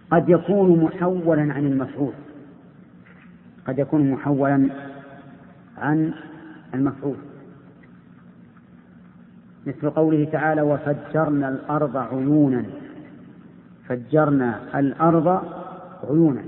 قد يكون محولا عن المفعول، قد يكون محولا عن المفعول، مثل قوله تعالى وفجرنا الأرض عيونا، فجرنا الأرض عيونا،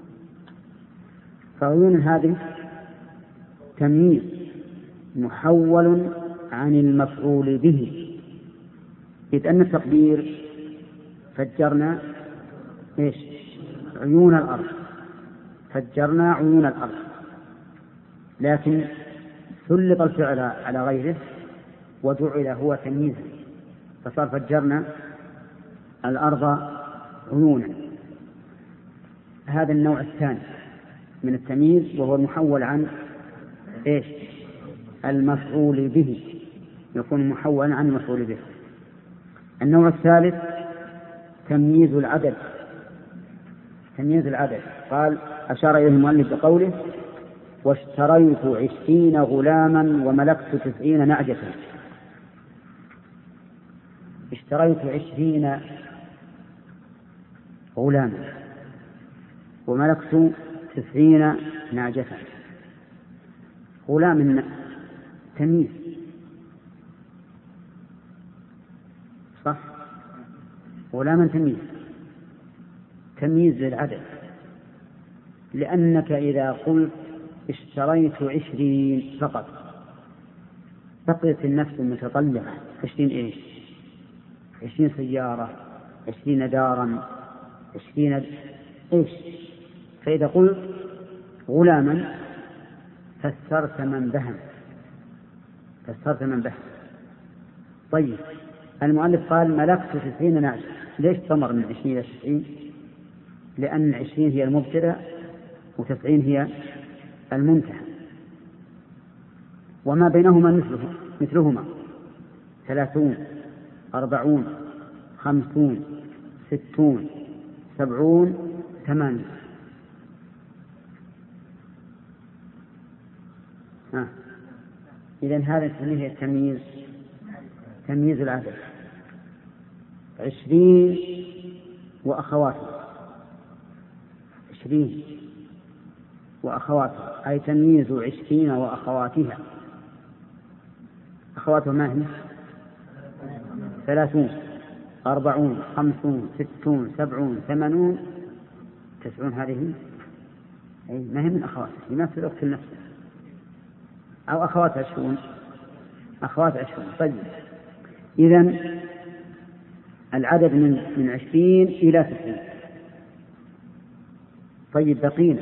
فعيون هذه تمييز محول عن المفعول به، إذ أن التقدير فجرنا إيش؟ عيون الأرض، فجرنا عيون الأرض، لكن سلط الفعل على غيره وجعل هو تمييزا، فصار فجرنا الأرض عيونا. هذا النوع الثاني من التمييز، وهو المحول عن إيش؟ المفعول به، يكون محولا عن المفعول به. النوع الثالث تمييز العدد. تمييز العدد قال أشار إليه المؤلف بقوله واشتريت 20 غلاما وملكت 90 نعجة. اشتريت 20 غلاما وملكت 90 نعجة. غلام تمييز صح؟ غلاما تمييز للعدد، لأنك إذا قلت اشتريت 20 فقط بقيت النفس متطلعة 20 إيش؟ 20 سيارة، 20 دارا، 20 إيش؟ فإذا قلت غلاما فسرت من بهم، فسرت من بهم. طيب المؤلف قال ملكت 90 نعجة، ليش ثمر من 20 إلى 90؟ لأن 20 هي المبتدأ و90 هي المنتهى، وما بينهما مثلهما 30 40 50 60 70 80. إذن هذا نسميه التمييز، تمييز العدد. 20 وأخواتها، 20 وأخواتها أي تمييز 20 وأخواتها. أخواتها ما هي؟ 30 40 50 60 70 80 90. هذه ما هي من أخواتها، يمثل أخت النفس أو أخوات 20، أخوات 20. طيب إذن العدد من 20 إلى 90. طيب بقينا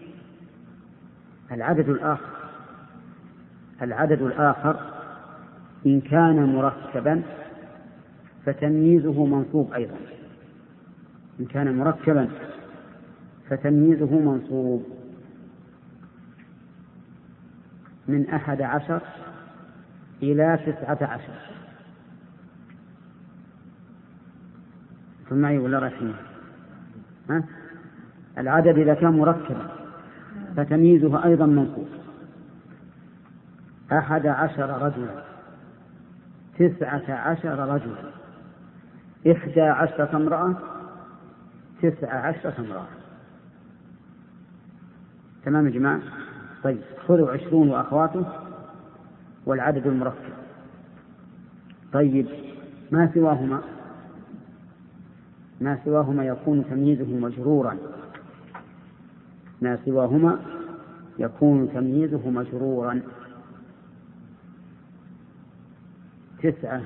العدد الآخر إن كان مركبا فتمييزه منصوب أيضا، إن كان مركبا فتمييزه منصوب من 11 إلى 19. ثم معي ولا رأيتني؟ العدد إذا كان مركبا فتمييزه أيضا منصوب. 11 رجلا، 19 رجلا، 11 امرأة، 19 امرأة. تمام يا جماعة؟ طيب خذوا 20 وأخواته والعدد المركب. طيب ما سواهما يكون تمييزه مجرورا، ما سواهما يكون تمييزه مجرورا. 9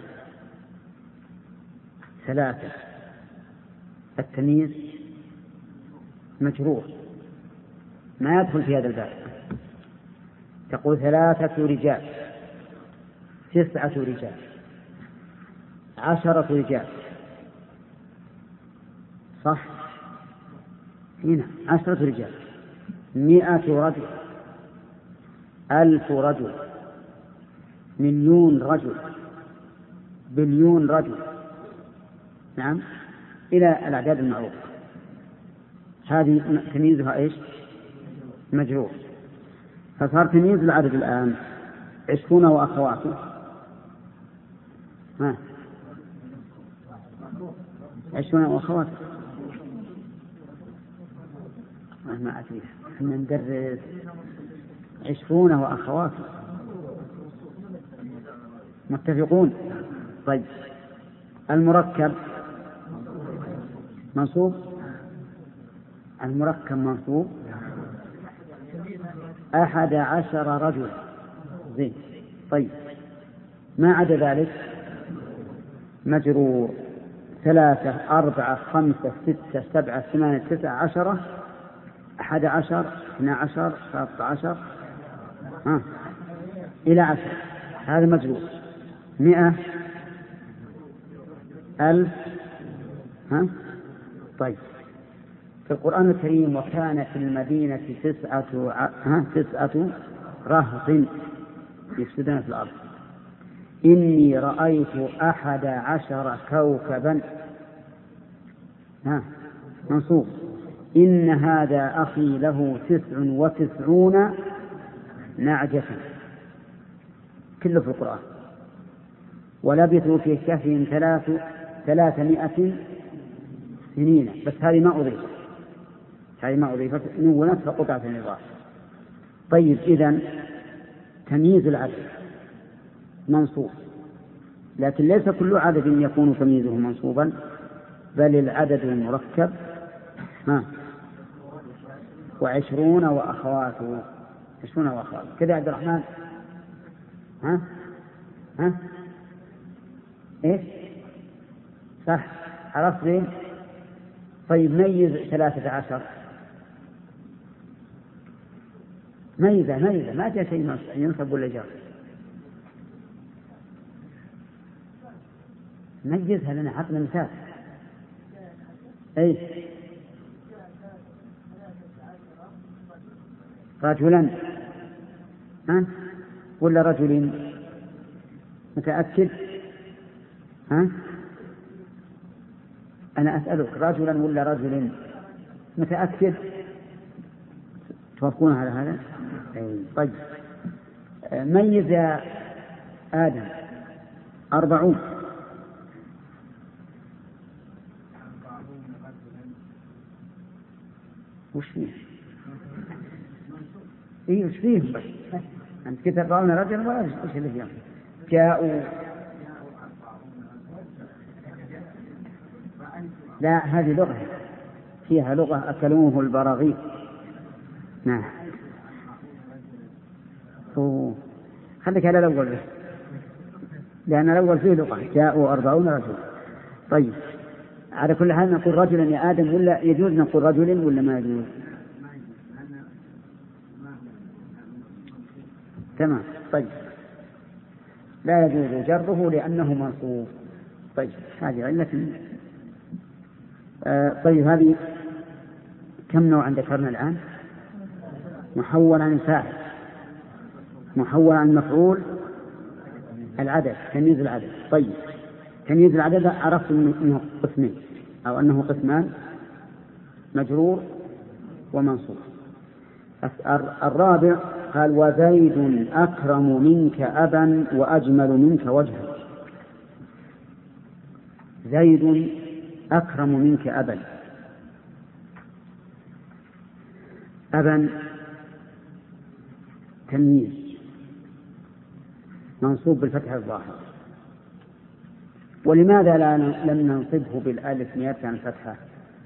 3 التمييز مجرور ما يدخل في هذا الباب. تقول 3 رجال، 9 رجال، 10 رجال، صح؟ هنا 10 رجال، 100 رجل، 1000 رجل، 1,000,000 رجل، 1,000,000,000 رجل. نعم إلى الأعداد المعروفة. هذه تمييزها إيش؟ مجرور. فصار تمييز العدد الآن 20 وأخواته 20 وأخواته ما أدري، احنا ندرس 20 وأخواته. متفقون؟ طيب المركب منصوب، المركب منصوب 11 رجل. زين. طيب ما عدا ذلك مجرور 3 4 5 6 7 8 9 10 11 12 13 إلى 10. هذا مجرور 100 1000. طيب في القرآن الكريم وكان في المدينة 9 رهط يفسدون في الأرض إني رأيت 11 كوكبا. منصوب. إن هذا أخي له 99 نعجة. كله في القرآن. ولبثوا في كهفهم 300 سنين. بس هذه ما أضيفت نونت فقطعت النظام. طيب إذن تمييز العدد منصوب، لكن ليس كل عدد يكون تمييزه منصوبا، بل العدد المركب 20 وأخواته. 20 وأخواته كذا. عبد الرحمن إيش صح؟ عرفت ليه؟ طيب ميز 13. ميزة ما جاء شيء ينصب ولا جار. ميزها لنا، عطنا مثال. أي رجلا ولا رجلين؟ متأكد؟ أنا أسألك رجلا ولا رجل؟ متأكد؟ توافقون على هذا؟ طيب ميز يا آدم 40. وش فيه؟ وش فيه؟ أنت كنت 40 رجلا ولا وش اللي فيهم؟ جاءوا. لا هذه لغة فيها لغة أكلوه البراغيث. نعم. خليك على الأول بس، لأن الأول فيه لغة. جاءوا 40 رجلا. طيب على كل حال نقول رجلا يا آدم، ولا يجوز نقول رجل ولا ما يجوز؟ تمام. طيب لا يجوز جره لأنه منصوب. طيب هذه علة. طيب هذه كم نوعا ذكرنا الآن؟ محول عن الفاعل، محول عن المفعول، العدد، تمييز العدد. طيب تمييز العدد عرفت أنه قسمين أو أنه قسمان، مجرور ومنصوب. الرابع قال وزيد أكرم منك أبا وأجمل منك وجها. زيد أكرم منك أبا. أبا تمييز منصوب بالفتح الظاهر. ولماذا لم ننصبه بالألف نيابة عن الفتحة؟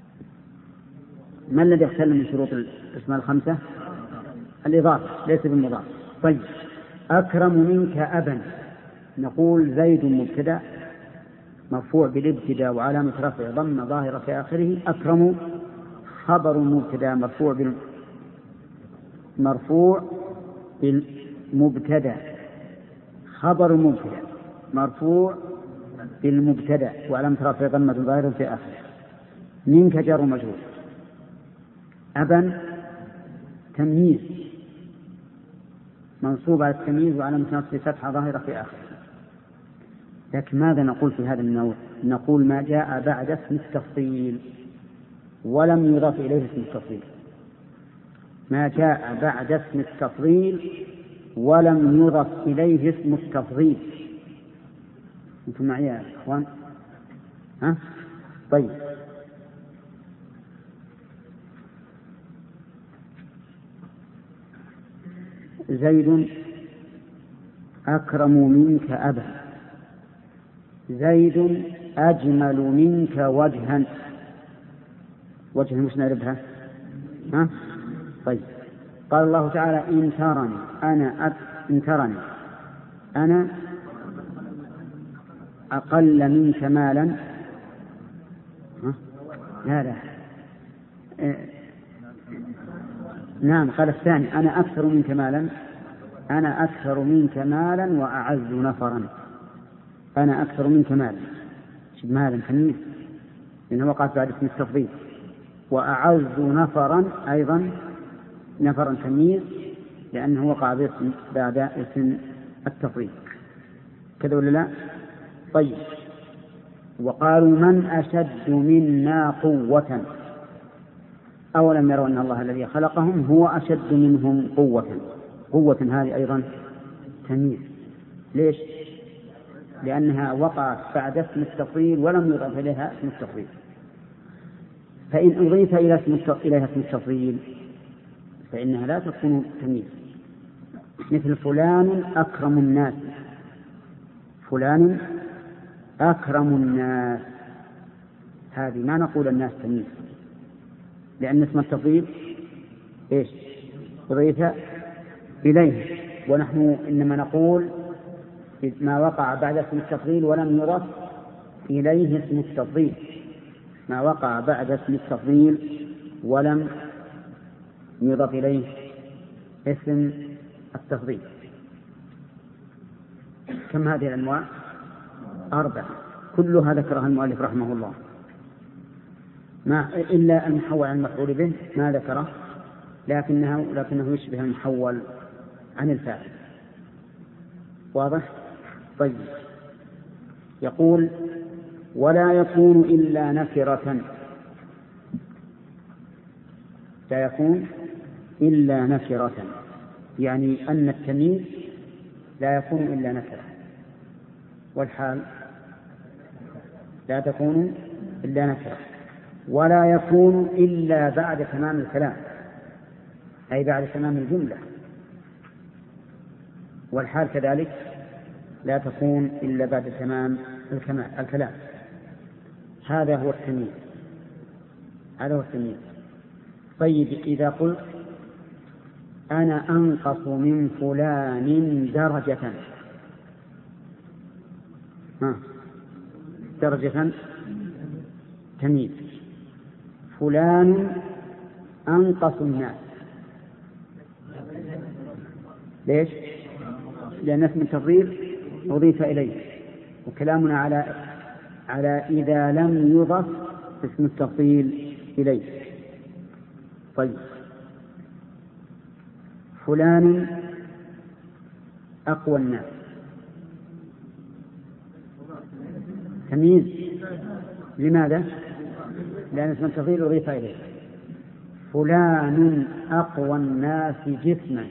ما الذي يختل من شروط الأسماء الخمسة؟ الإضافة ليس بالمضاف. طيب أكرم منك أبا، نقول زيد مبتدأ مرفوع بالابتداء وعلامة رفعه ضمة ظاهرة في آخره. أكرم خبر مبتدأ مرفوع بالمبتدأ، خبر مبتدأ مرفوع بالمبتدأ وعلامة رفعه ضمة ظاهرة في آخره. منك جار مجرور. أبا تمييز منصوب على التمييز وعلامة نصبه فتحة ظاهرة في آخره. لكن ماذا نقول في هذا النوع؟ نقول ما جاء بعد اسم التفضيل ولم يضاف إليه اسم التفضيل. ما جاء بعد اسم التفضيل ولم يضاف إليه اسم التفضيل. أنتم معي يا إخوان؟ طيب زيد أكرم منك أبا، زيد أجمل منك وجها. وجها مش نعرفها؟ ها؟ طيب، قال الله تعالى إن ترني أنا أقل منك مالا. لا نعم، قال الثاني أنا أكثر منك مالا، أنا أكثر منك مالا وأعز نفرا. أنا أكثر منك مالا، مالا تمييز لأنه وقعت بعد اسم التفضيل، وأعز نفرا أيضا نفرا تمييز لأنه وقع بعد اسم التفضيل. كذا ولا لا؟ طيب، وقالوا من أشد منا قوة أولم يروا أن الله الذي خلقهم هو أشد منهم قوة. قوة هذه أيضا تمييز. ليش؟ لأنها وقعت بعد اسم التفضيل ولم يضاف إليها اسم التفضيل. فإن أضيف إليها اسم التفضيل فإنها لا تكون تمييز، مثل فلان أكرم الناس. فلان أكرم الناس، هذه ما نقول الناس تمييز، لأن اسم التفضيل إيش؟ أضيف إليه، ونحن إنما نقول ما وقع بعد اسم التفضيل ولم يضف إليه اسم التفضيل. ما وقع بعد اسم التفضيل ولم يضف إليه اسم التفضيل. كم هذه الأنواع؟ 4، كلها ذكرها المؤلف رحمه الله، إلا المحول عن المفعول به ما ذكره، لكنه يشبه المحول عن الفاعل. واضح؟ طيب، يقول ولا يكون إلا نكرة. لا يكون إلا نكرة، يعني أن التمييز لا يكون إلا نكرة، والحال لا تكون إلا نكرة، ولا يكون إلا بعد تمام الكلام، أي بعد تمام الجملة، والحال كذلك لا تكون إلا بعد تمام الكلام. هذا هو التمييز، هذا هو التمييز. طيب، إذا قلت أنا أنقص من فلان درجة، درجة تمييز. فلان أنقص الناس، ليش؟ لأن اسم التفضيل أضيف إليه، وكلامنا على إذا لم يضف اسم التفضيل إليه. طيب، فلان أقوى الناس، تمييز. لماذا؟ لأن اسم التفضيل أضيف إليه. فلان أقوى الناس جسما،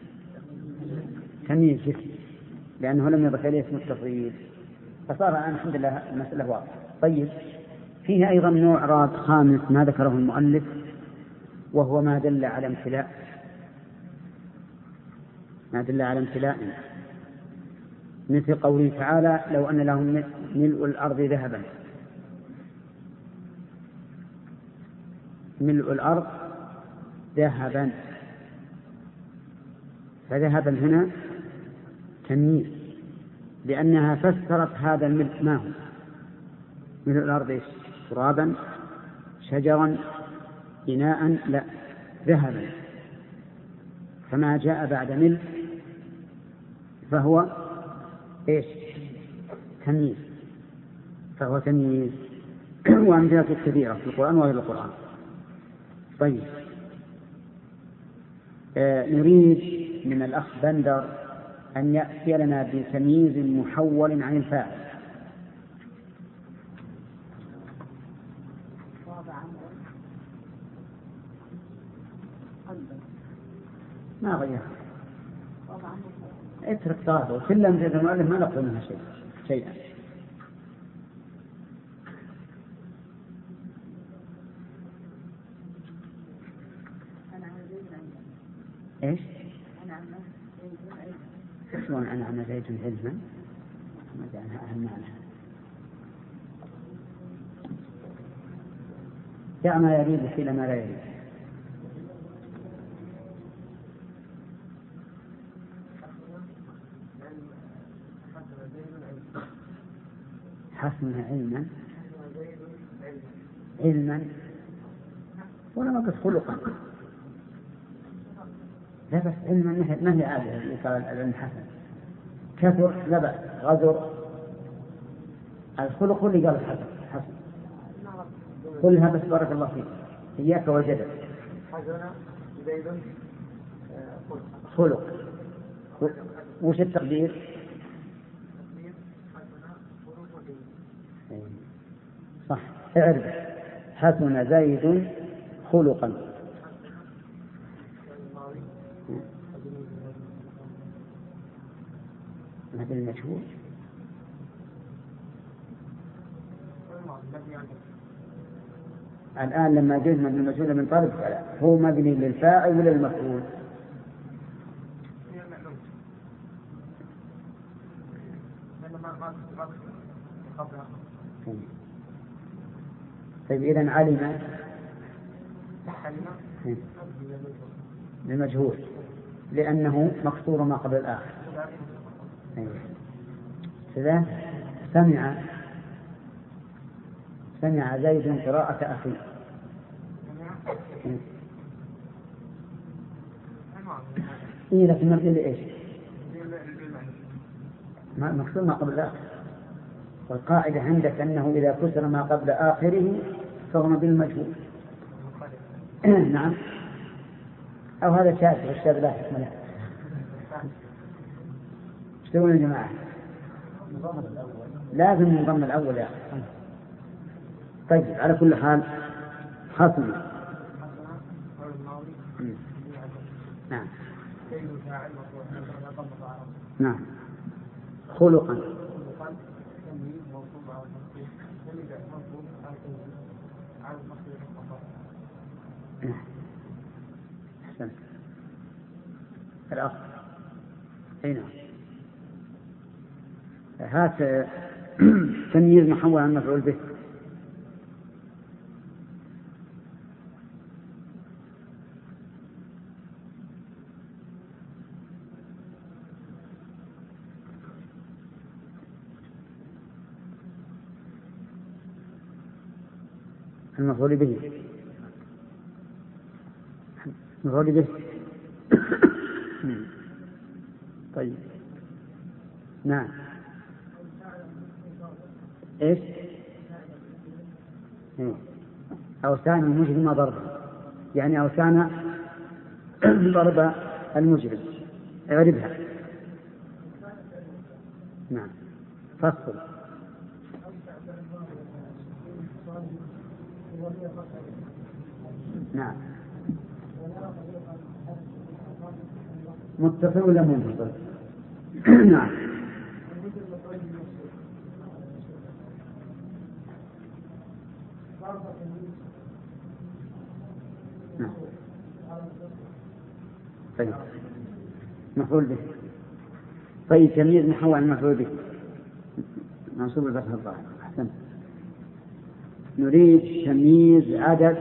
تمييز جسم، لأنه لم يضف إليه اسم التفضيل، فصار الآن الحمد لله المسألة واضحة. طيب، فيه أيضا نوع إعراب خامس ما ذكره المؤلف، وهو ما دل على امتلاء، ما دل على امتلاء، مثل قوله تعالى لو أن لهم ملء الأرض ذهبا. ملء الأرض ذهبا، فذهبا هنا تمييز، لأنها فسرت هذا الملء ما هو. ملء الأرض إيش؟ ترابا، شجرا، إناء؟ لا، ذهبا. فما جاء بعد ملء فهو إيش؟ تمييز، فهو تمييز. وأمثلة كثيرة في القرآن وغير القرآن. طيب، نريد من الأخ بندر أن يأتي لنا بتمييز محول عن الفاعل. ما غير، اترك طاقه كل أمثلة المؤلف ما نقول منها شيئا. إيش؟ يخلون أنا زيد علما ما جعلها أهل معنى. دع ما يريد حين ما لا يريد. حسن علما ولا نقص خلقا. لا بس علما ما هي عادة يقال العلم حسن. كثر لا بأس، غزر الخلق اللي قال حسن كلها بس بارك الله فيك. إياك والجدل. حسن زيد خلق. وش التقدير؟ صح، اعرف حسن زيد خلقا. هذا المشهور. الآن لما جزم من المجهول من طرف هو مبني للفاعل ولا للمفعول؟ طيب إذن علم للمجهول لأنه مكسور ما قبل الآخر. كذا سمع زيد قراءة أخي. إيه لكن نرجع لإيش؟ مكسور ما قبل الآخر. والقاعدة عندك أنه إذا كسر ما قبل آخره فهو بالمجهول. نعم. أو هذا شاذ والشاذ لا حكم له. ايش تقولون يا جماعة؟ لازم نضم الأول يا أخي. طيب على كل حال حسن. نعم. نعم. خلقا. أحسنت. الأخ هنا هات تمييز محول عن مفعول به. المفعول به مفعول به. طيب نعم. ايش؟ أوسان المجرم ضربا، يعني أوسان ضرب المجرم اعربها. نعم. فصل. نعم. متصل ولا منفصل؟ نعم. نعم. طيب مفعول به. طيب تمييز محول عن مفعول به منصوب الفتح الظاهر. أحسن. نريد تمييز عدد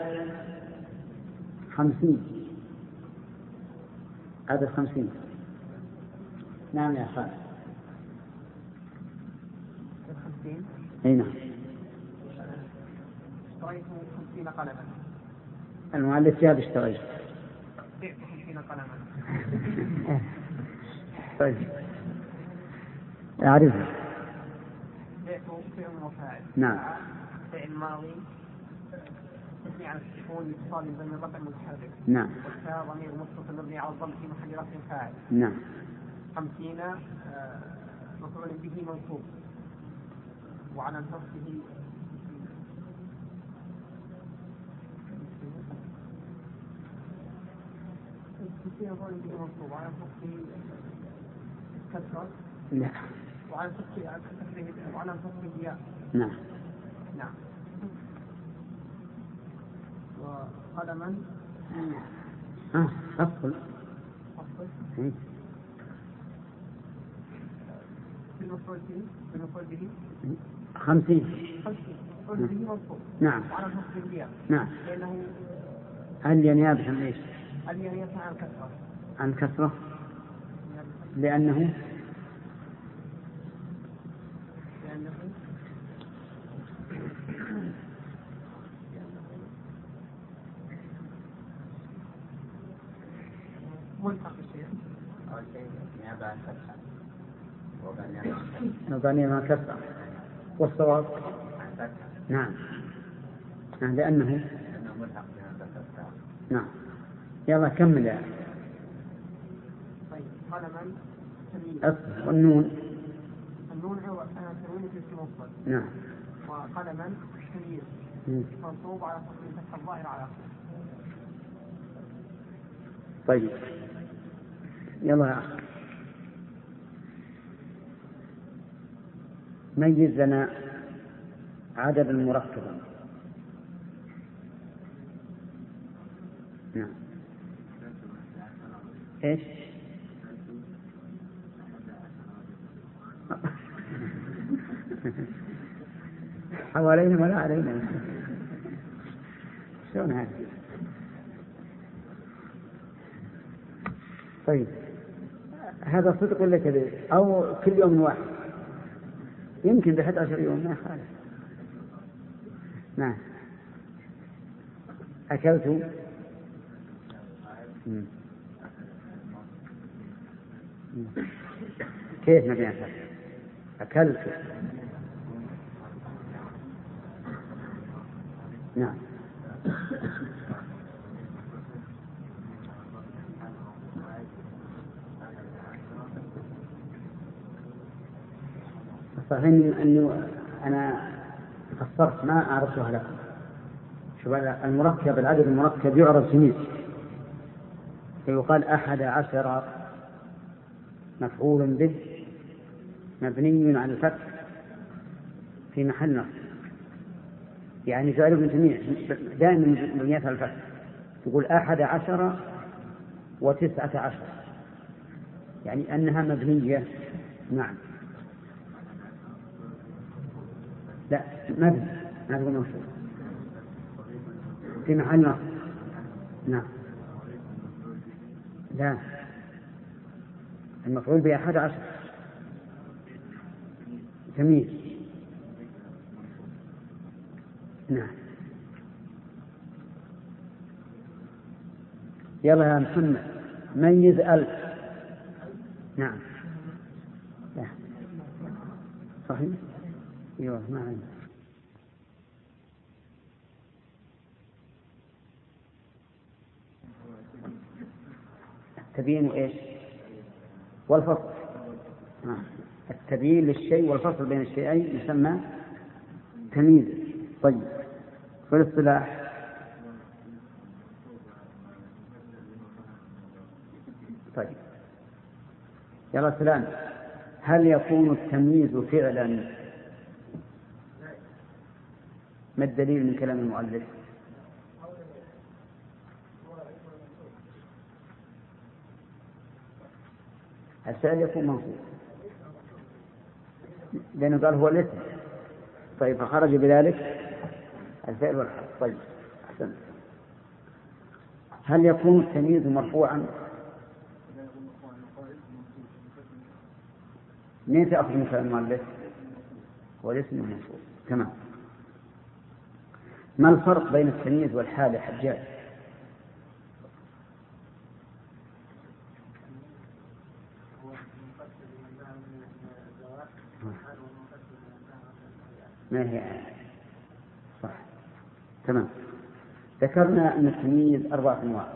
50. عدد 50. نعم يا خالد. 50. أي نعم. اشتريت 50 قلما. المؤلف جاب اشتريت. بعت 50 قلما. طيب أعرفه. بعت فعل وفاعل. نعم. فعل ماضي مبني على السكون اتصال بين الرفع المتحرك. نعم. والتاء ضمير متصل مبني على الضم في محل رفع فاعل. نعم. 50 مفعول به منصوب وعلى نصبه وعلى نصبه كسرة. لا. وعلى نصبه ياء. نعم. نعم. وقلما أفضل. بالمفعول به 50 مفعول به منصوب. نعم. وعلى النصب بالياء. نعم. لأنه الينيابة عن ايش؟ الينيابة عن الكسرة. عن كسرة لأنه ملحق الشيء. أول شيء نيابة عن فتحة. مبانية مع كسرة. والصواب عن فتحة. نعم. لأنه ملحق بها. نعم. يلا كمل يا طيب قلما أصل والنون. النون هو تنوين في اسم مفرد. نعم. وقلما تمييز منصوب على تقديم فتح الظاهر على آخره. طيب يلا يا أخي ميز لنا عددا مركبا. نعم. ايش؟ حوالينا ولا علينا؟ شلون هذا؟ طيب هذا صدق ولا كذب؟ أو كل يوم واحد؟ يمكن ب11 يوم ما يخالف. نعم. أكلت كيف ما بين أكلت؟ نعم. صحيح أنه أنا قصرت ما أعرفها لكم. شوف المركب العدد المركب يعرف جميع فيقال 11 مفعول به مبني على الفتح في محل نصب يعني تعرف الجميع دائما مبنيات على الفتح. تقول 11 و19 يعني أنها مبنية. نعم. لا مبني ما تقول منصوب في محل نصب. نعم. لا المفعول به 11 تمييز. نعم. يلا يا محمد ميز 1000. نعم. لا. صحيح. ايوه ما عندي. التبيين ايش؟ والفصل. التبيين للشيء والفصل بين الشيئين يسمى تمييز. طيب في الاصطلاح طيب يلا سلام هل يكون التمييز فعلا؟ ما الدليل من كلام المؤلف؟ الفعل يكون منصوب لأنه قال هو الاسم. طيب فخرج بذلك الفعل والحرف. طيب أحسن. هل يكون التمييز مرفوعا؟ من تأخذ من كلام المؤلف؟ هو الاسم المنصوب. تمام. ما الفرق بين التمييز والحال يا حجاج؟ ما هي صح. تمام. ذكرنا أن التمييز 4 أنواع.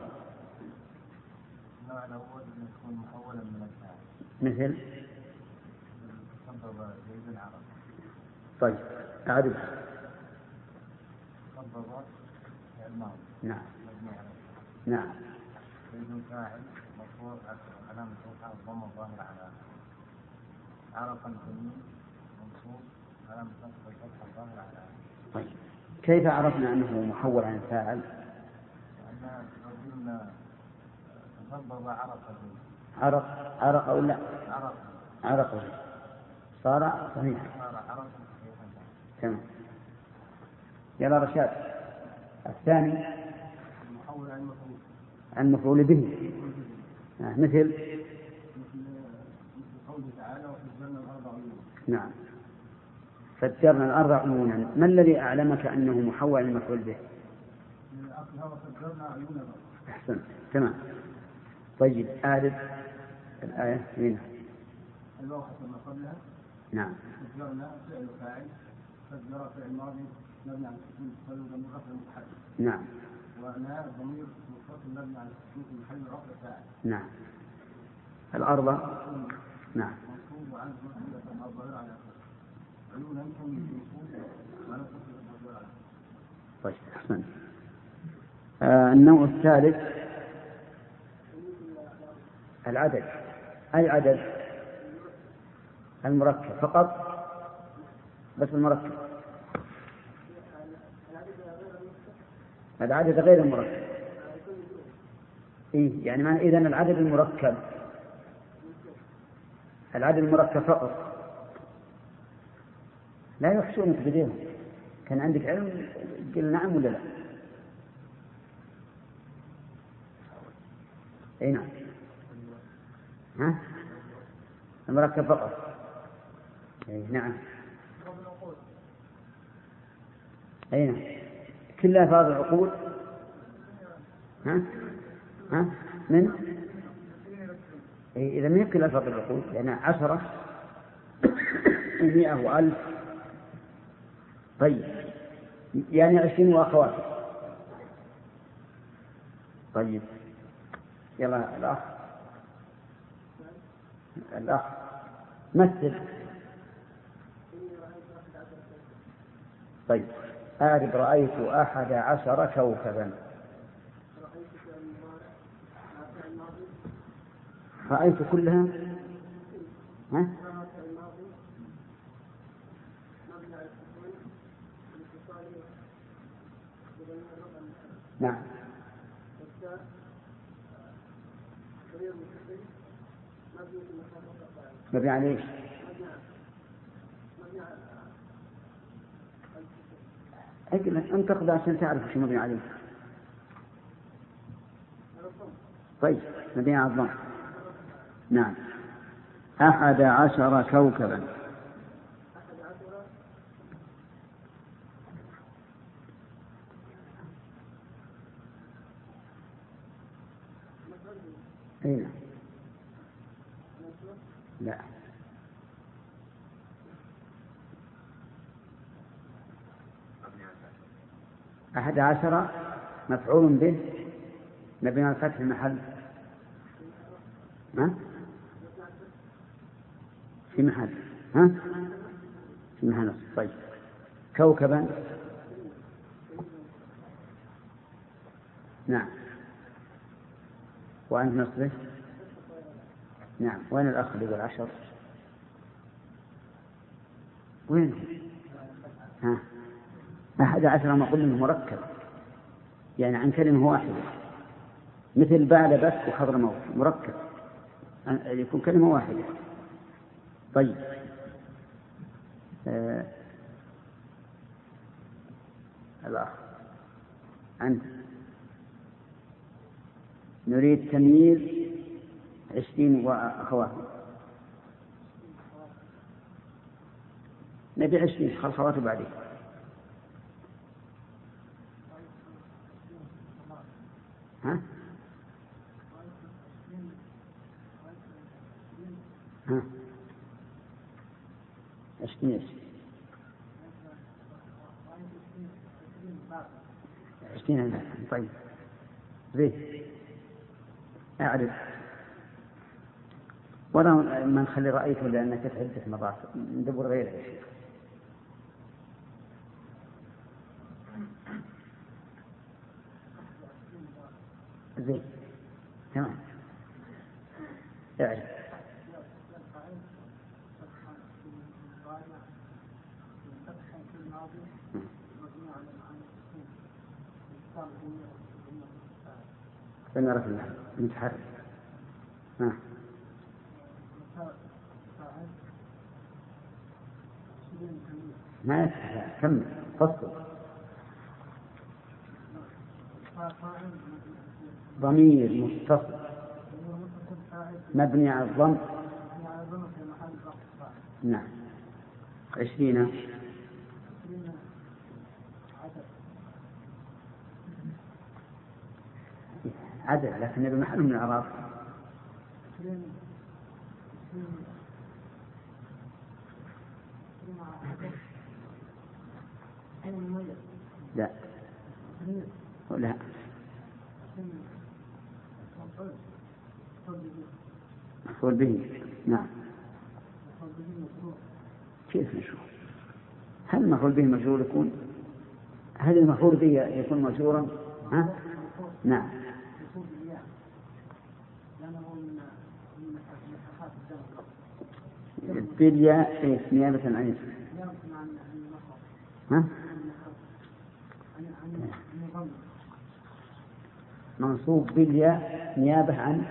النوع الأول يكون محولا من الفاعل مثل خبر زيد العرب. طيب أعرفها. خبر الماضي. نعم. نعم. زيد فاعل مرفوع علامة رفعه الضم الظاهر على عرفا التمييز منصوب علامة نصب الفتح الظاهر على. طيب كيف عرفنا أنه محول عن الفاعل؟ لأن رجلنا تفضل عرق زيد. عرق أو لا؟ عرق. عرق. صار صحيحا. صار عرفا صحيحا. تمام. يلا رشاد. الثاني المحول عن المفعول. عن مفعول به. مثل قوله تعالى وفجرنا الأرض عيونا. نعم. فجرنا الأرض عيونا. ما الذي أعلمك أنه محول عن المفعول به؟ وفجرنا عيونا. أحسن. تمام. طيب أعرف الآية هنا. الواو حسب ما قبلها. نعم. فجرنا فعل فاعل. فجر فعل ماضي مبني على السكون فعل ضمير رفع متحرك. نعم. ونا ضمير متصل مبني على السكون في محل رفع فاعل. نعم. الأرض. نعم. منصوب وعنه مبني الظاهر على عيونا منصوب وعنه الظاهر على. طيب أحسن. النوع الثالث العدد. أي عدد؟ المركب فقط بس المركب. العدد غير المركب. إيه يعني ما إذن العدد المركب. العدد المركب فقط. لا يحشونك بديهم. كان عندك علم قل نعم ولا لا؟ اي نعم. ها؟ المركب فقط. اي نعم. اي نعم. كل ألفاظ العقود. ها؟ ها؟ من؟ إذا ما يكل ألفاظ العقود يعني 10 100 و1000. طيب يعني 20 وأخواته. طيب يلا الأخ مثل. طيب أعرف رأيت 11 كوكبا. رأيت كلها. ها؟ نعم. مبني على ايش؟ انتقد عشان تعرف شو مبني عليه. طيب مبني على الضم. نعم. 11 كوكبا. أين؟ لا. 11 مفعول به مبني على الفتح المحل. ها؟ في محل. ها؟ في محل نصب. طيب كوكبا. نعم. وأنت نصبه. نعم. وين الأخ اللي يقول 10؟ وين؟ ها؟ 11 ما قلنا مركب يعني عن كلمة واحدة مثل بعد بس وحضر موت مركب يكون كلمة واحدة. طيب الأخ أنت نريد تمييز 20 وأخواته. نبي 20 خل خواته بعدين. ها؟ ها؟ 20 20. طيب زين أعرف ولا ما نخلي رأيته لأنك تحدث مرات ندبر غيره يا شيخ. زين تمام. اعرف سنعرف المتحرك. ما يصح. كمل فصل. ضمير متصل مبني على الضم. نعم. 20 عدل، لكن بمحل من الإعراب. لا لا مفعول به. نعم. كيف نشوف؟ هل المفعول به مجرور يكون؟ هل المفعول به يكون مجرورا؟ ها؟ نعم. بالياء نيابة عن اسم. ها؟ منصوب بالياء نيابة عن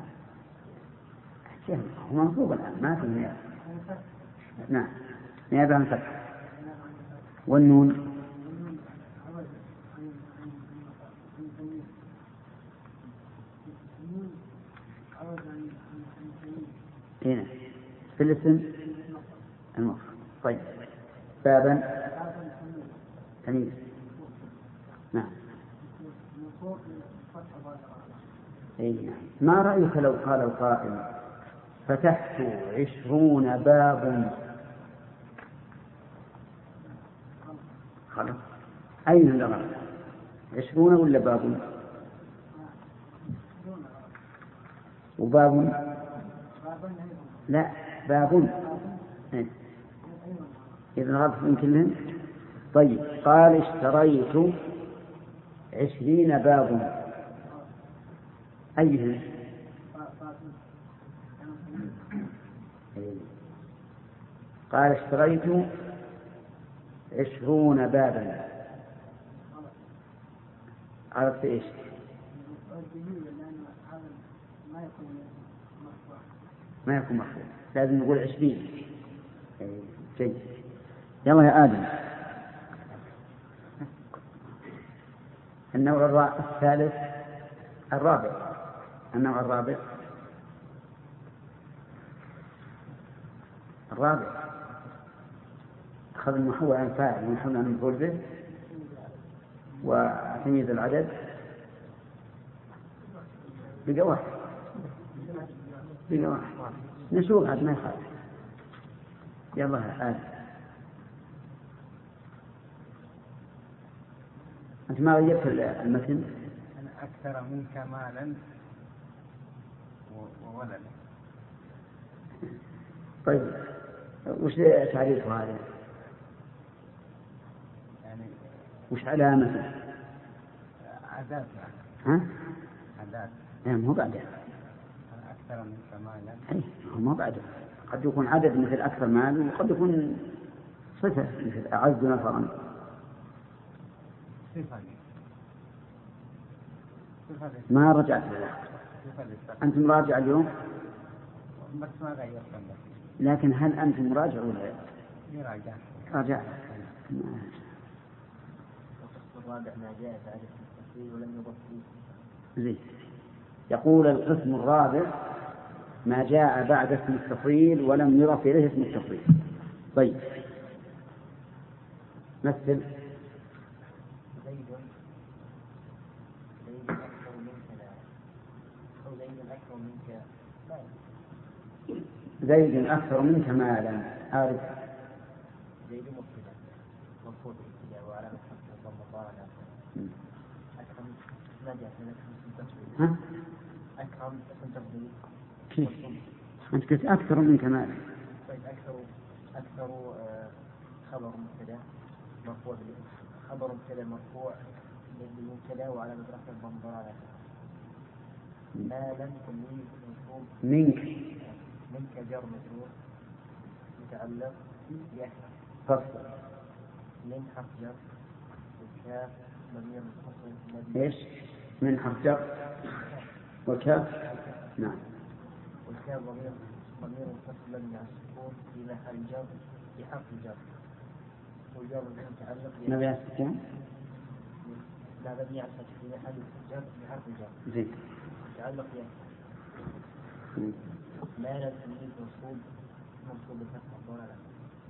هو منصوب الآن ما في نيابة. نعم نيابة عن فتح. والنون هنا في الاسم المفرد. طيب بابا تمييز. نعم. ما رأيك لو قال القائل فتحت 20 باب؟ خلاص أين اللغة؟ 20 ولا باب؟ وباب لا باب. إذا غلط من كلهم. طيب قال اشتريت 20 باب، أيهم؟ قال اشتريت 20 بابا، عرفت إيش؟ ما يكون مرفوع، لازم نقول 20. جيد. يلا يا آدم. النوع الثالث الرابع. النوع الرابع أخذ المحول عن فاعل ومحول عن مفعول به وتمييز العدد بقى واحد. نشوف عاد ما يخالف. يلا يا آدم. أنت ما غيرت المتن؟ أنا أكثر منك مالا وولدا. طيب وش تعريف هذا؟ يعني وش علامته؟ عادات. ها؟ عادات. لا مو بعده. أنا أكثر منك مالا. أي مو بعده. قد يكون عدد مثل أكثر مال، وقد يكون صفة مثل أعز نفرا. ما رجعت له. أنت مراجع اليوم؟ بس ما غيرت. لكن هل أنت مراجع ولا يراجع؟ راجع. الرابع ما جاء بعد التفصيل ولم يضف فيه. زين. يقول القسم الرابع ما جاء بعد اسم التفصيل ولم يضف إليه اسم التفصيل. طيب مثل زيد أكثر منك لا، أو زيد أكثر منك مالا. زيد أكثر منك مالا. عارف زيد مبتدأ مرفوع بالابتداء وعلامة رفعه الضمة الظاهرة. أكرم ما جاء في اسم تفضيل. ها؟ أكرم اسم تفضيل. كيف؟ أنت قلت أكثر منك مالا. طيب أكثر خبر مبتدأ مرفوع خبر مبتدأ مرفوع بالمبتدأ وعلامة رفعه الضمة الظاهرة. مالا تمييز منصوب منك جر مجرور متعلق بأكثر. فصل. من حرف جر والكاف ضمير متصل إيش؟ من حرف جر والكاف. نعم. والكاف ضمير متصل مبني على السكون في محل جر بحرف الجر. والجواب متعلق نبي على السكون؟ لا مبني على الفتح في محل الجر بحرف الجر. زين. متعلق ما لا تمييز منصوب بالفتح ولا لا.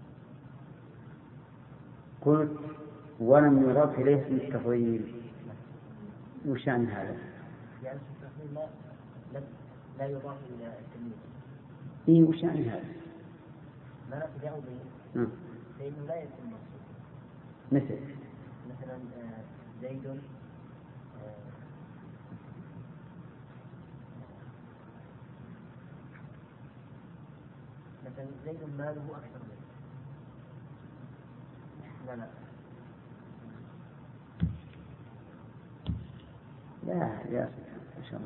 قلت ولم يضاف إليه اسم التفضيل. وش يعني هذا؟ يعني اسم التفضيل لا يضاف إلى التمييز. إيه وش يعني هذا؟ ما ابتداء به فإنه لا يتم منصوب. مثلا زيد مثلا زيد ماله أكثر منه. لا يا إن شاء الله.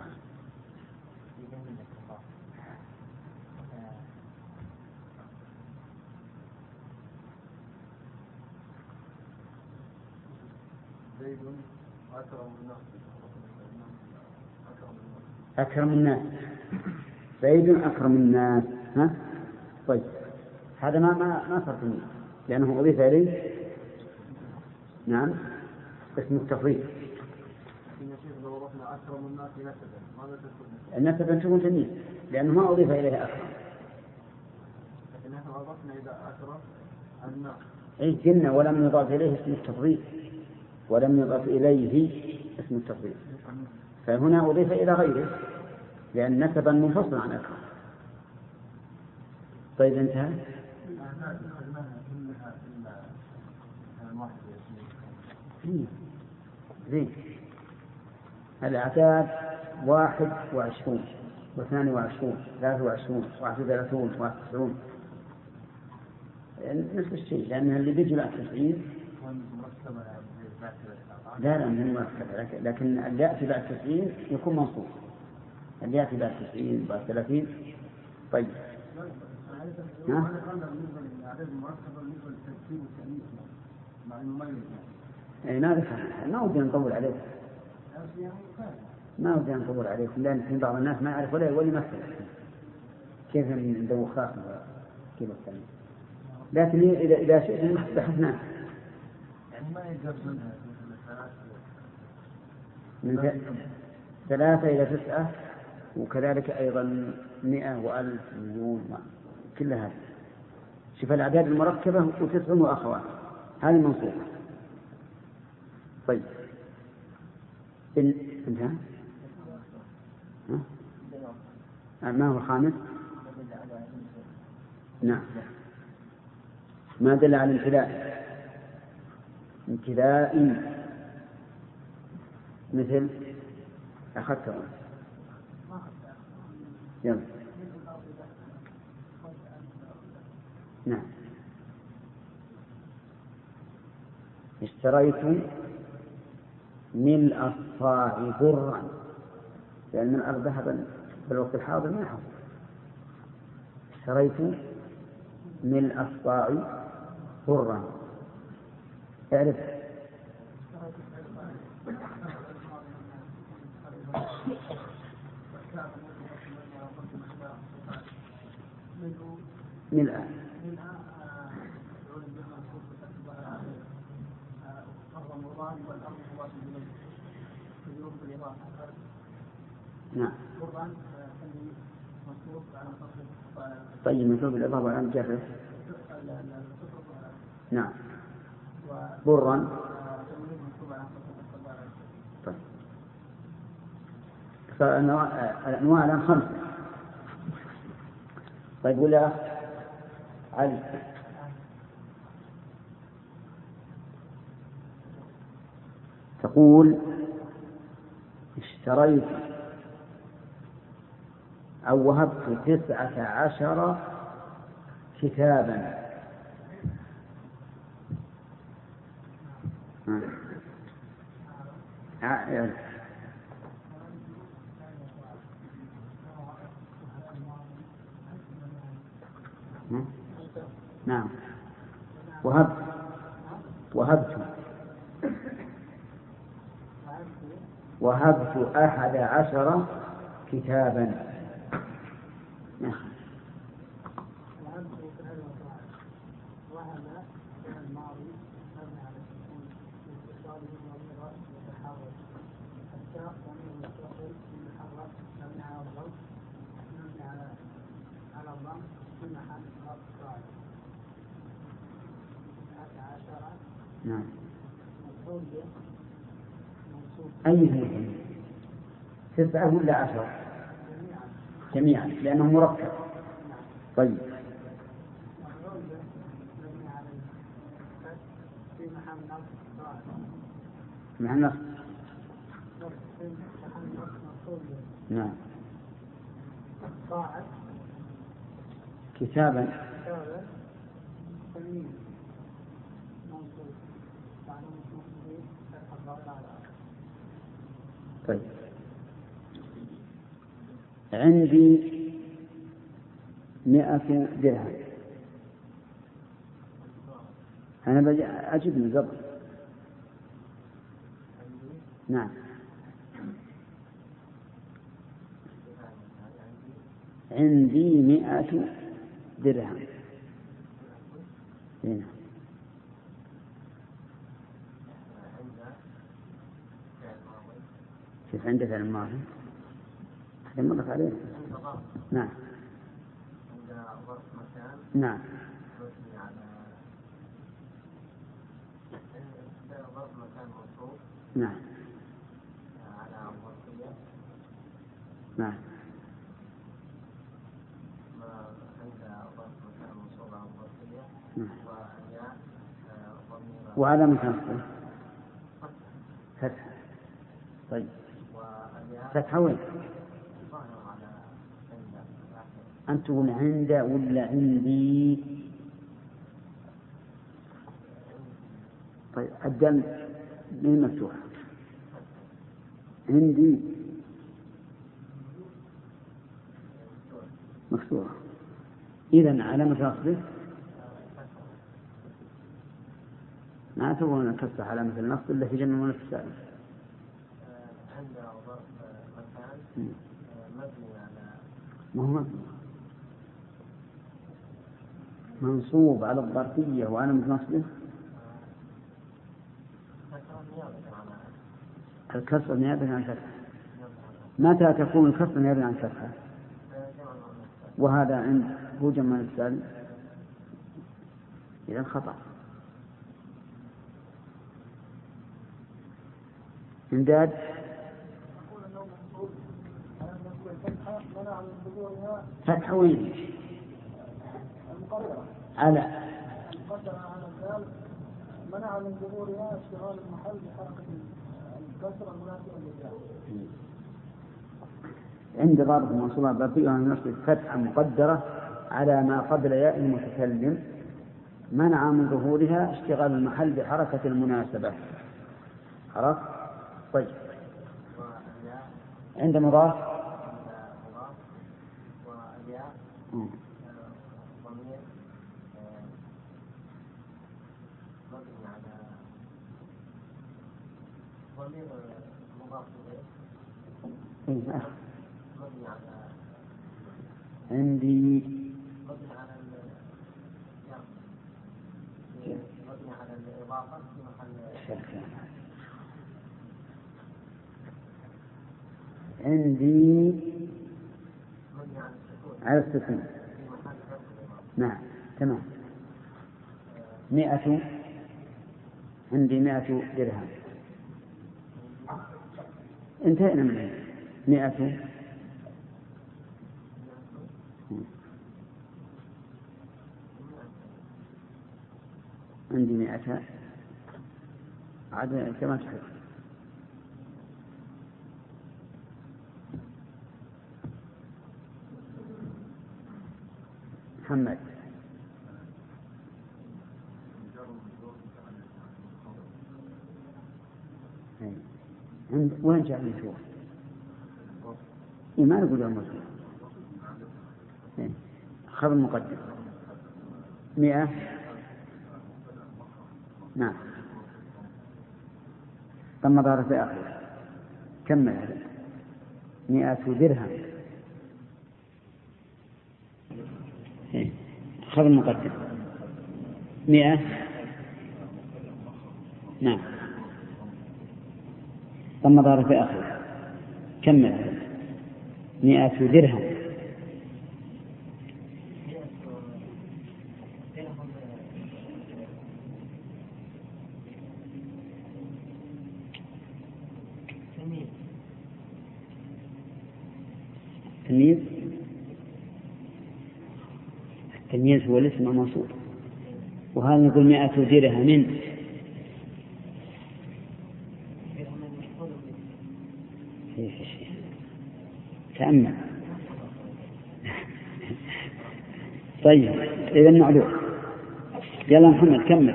زيد أكرم الناس. زيد أكرم الناس. ها؟ طيب هذا ما صار تمييز لأنه أضيف إليه نعم اسم التفضيل. أكرم الناس نسبا ماذا تكون؟ النسبة تكون تمييز لأنه ما أضيف إليه أكرم. لكن نحن أضفنا إذا أكرم الناس. أي قلنا ولم يضاف إليه اسم التفضيل ولم يضاف إليه اسم التفضيل فهنا أضيف إلى غيره لأن نسبا منفصل عن أكرم. طيب انتهى. زين. الأعداد 21 و22 23 31 91 نفس الشيء لأن اللي بيجي بعد 90 لا من مركب لكن اللي يأتي بعد 90 يكون منصوب. اللي يأتي بعد 90 بعد 30. طيب ها؟ ما ودي نطول عليكم لأن في بعض الناس ما يعرف ولا يمثل كيف ندوخ خاصة كيف الثاني. لكن إذا شئت بحثنا يعني ما يقدر من 3 إلى 9 وكذلك أيضا 100 و1000 مليون كل هذا. شوف الأعداد المركبة و9 وأخوات هذه منصوبة. طيب انتهى. ما هو الخامس؟ نعم ما دل على امتلاء مثل أخذته يلا. نعم اشتريت ملء الصاع برا لأن الأرض ذهبا في الوقت الحاضر ما يحصل. اشتريت ملء الصاع برا اعرف ملء نعم. طيب منصوب بالإضافة على مجرد نعم برا. طيب الأنواع الآن 5. طيب ولا علي تقول اشتريت أو وهبت 19 كتابا. نعم وهبت 11 كتابا. نعم. أي 9 ولا 10 جميعا لأنه مركب. طيب مع النص. نعم. كتابا طيب عندي 100 درهم. أنا أجيب من قبل. نعم. عندي 100 درهم. هنا. كيف عندك فعل ماضي؟ هذا مرت عليه. نعم. نعم. نعم. نعم. وعلى مكان فتح. طيب فتح وين؟ أنت تقول عند ولا عندي؟ طيب الدم مين مفتوح؟ عندي مفتوح. إذن علامة نصبه ما تبغون أن تفتح علامة النصب إلا في جمع المؤنث السالم. ما هو منصوب على الظرفية وعلامة نصبه الكسر نيابة عن فتحة. متى تكون الكسر نيابة عن فتحة؟ وهذا عند هو جمع السالم. إذا خطأ. امداد فتحة وين؟ على منع من ظهورها اشتغال المحل بحركة الكسر المناسبة للجهة. عند ضرب موصولة ظرفية ونصب فتحة مقدرة على ما قبل ياء المتكلم منع من ظهورها اشتغال المحل بحركة المناسبة. عرفت؟ طيب عند مضاف عندي عندي على السكون. نعم تمام. 100 عندي 100 درهم. انتهينا من 100 عندي 100 عاد كما تحب. محمد وين جاء المشروع؟ ما نقول يوم المشروع. خبر مقدم 100. نعم. ثم ظهر في آخر. كمل هذا 100 درهم. خبر مقدم 100. نعم. ثم ظهر في آخر. كمل هذا 100 درهم. التمييز هو الاسم المنصوب، وهذا نقول 100 درهم. تأمل. طيب إذا معلوم. يلا محمد كمل.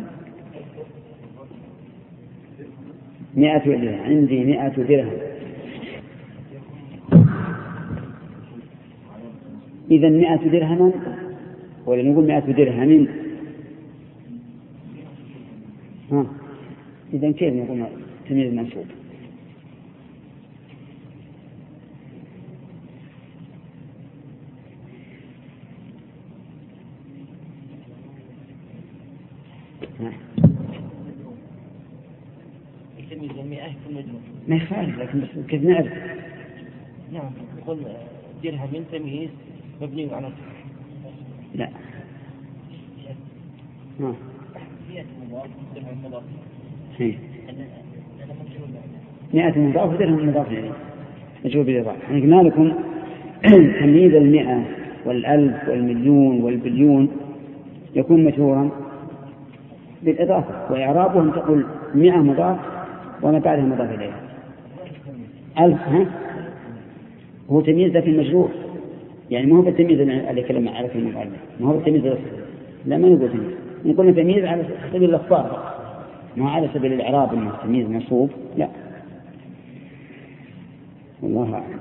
100 درهم، عندي 100 درهم. إذا 100 درهما، ولا نقول 100 درهم؟ إذا كيف نقول تمييز منصوب؟ ما يخالف، لكن بس كيف نعرف؟ نعم نقول درهم تمييز مبني على لا 100 مضاف ودرهم مضاف إليه مجهول بالإضافة. يعني قلنا لكم تمييز 100 والألف والمليون والبليون يكون مشهورا بالإضافة، وإعرابهم تقول 100 مضاف وما بعدها مضاف إليه. ألف هو تمييز لكن مجرور، يعني ما هو بالتمييز اللي كلمة على كلمة المؤلف، ما هو بالتمييز لا ما نقول تمييز، نقول تمييز على سبيل الإخبار، ما على سبيل الإعراب إنه تمييز منصوب، لا. والله أعلم.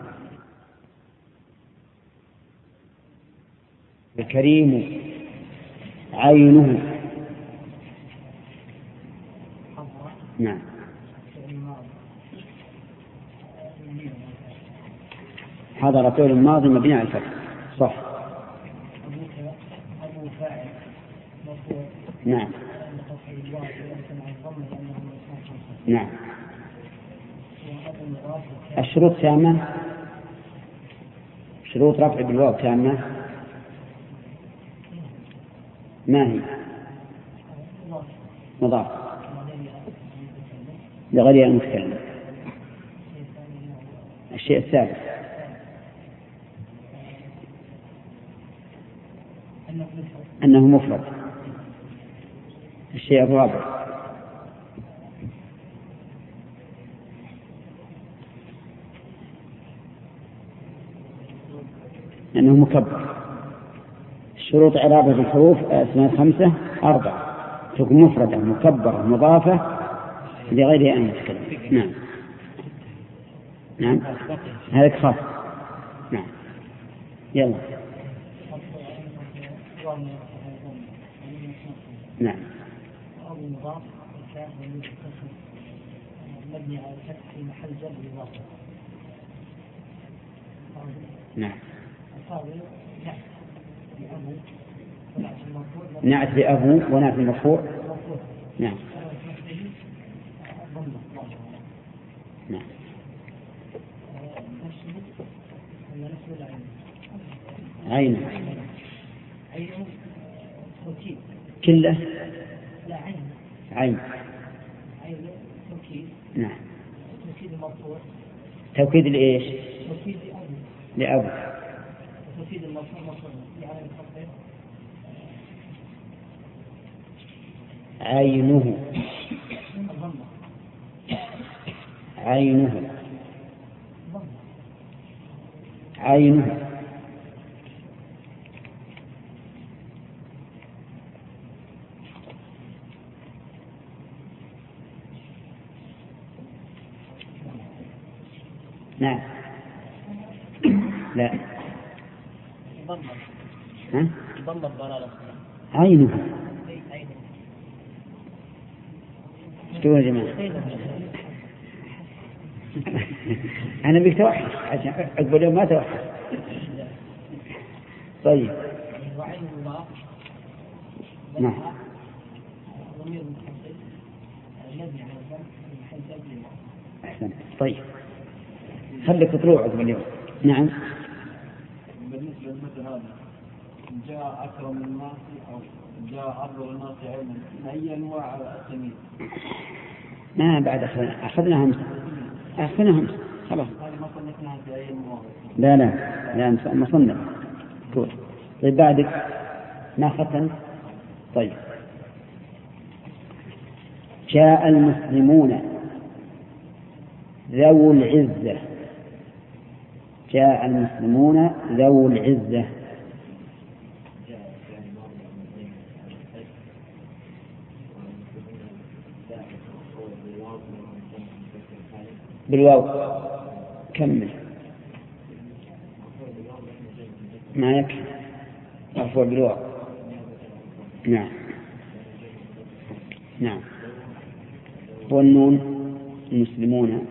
الكريم عينه. نعم. حضر فعل الماضي مبني على الفتح، صح. نعم. نعم. الشروط تامة، شروط رفع بالواو تامة، ما هي؟ مضاف لغير المتكلم. الشيء الثالث أنه مفرد. الشيء الرابع أنه مكبر. الشروط إعرابه بالحروف أسماء 5 4 تكون مفردة مكبرة مضافة لغير أن يتكلم. نعم. نعم هذا خاص. نعم. يلا. نعم. مبني على الفتح في محل جر بالإضافة. نعم. نعت بأبو ونعت المرفوع. نعم. نعم. عين كله. لا عين. عين. توكيد. نعم. توكيد المرفوع. توكيد لإيش؟ توكيد لأبو. توكيد المرفوع مرفوع يعني الخفيف. عينه. عينه. عينه. نعم. لا. ها؟ عينه. شو يا جماعة؟ أنا بيك توحد عشان أقبل يوم ما توحد. طيب. نعم. أحسن. طيب. خليك تطلع عقب اليوم. نعم. بالنسبة للمثل هذا جاء أكرم الناس أو جاء أفضل الناس علما، أي أنواع التمييز؟ ما بعد أخذنا همسة خلاص. هذه ما صنفناها في أي مواضع. لا لا مصنف. طيب بعدك ما ختم. طيب جاء المسلمون ذو العزة. جاء المسلمون ذو العزة. بالواو كمل ما يكفي مرفوع بالواو. نعم نعم. والنون المسلمون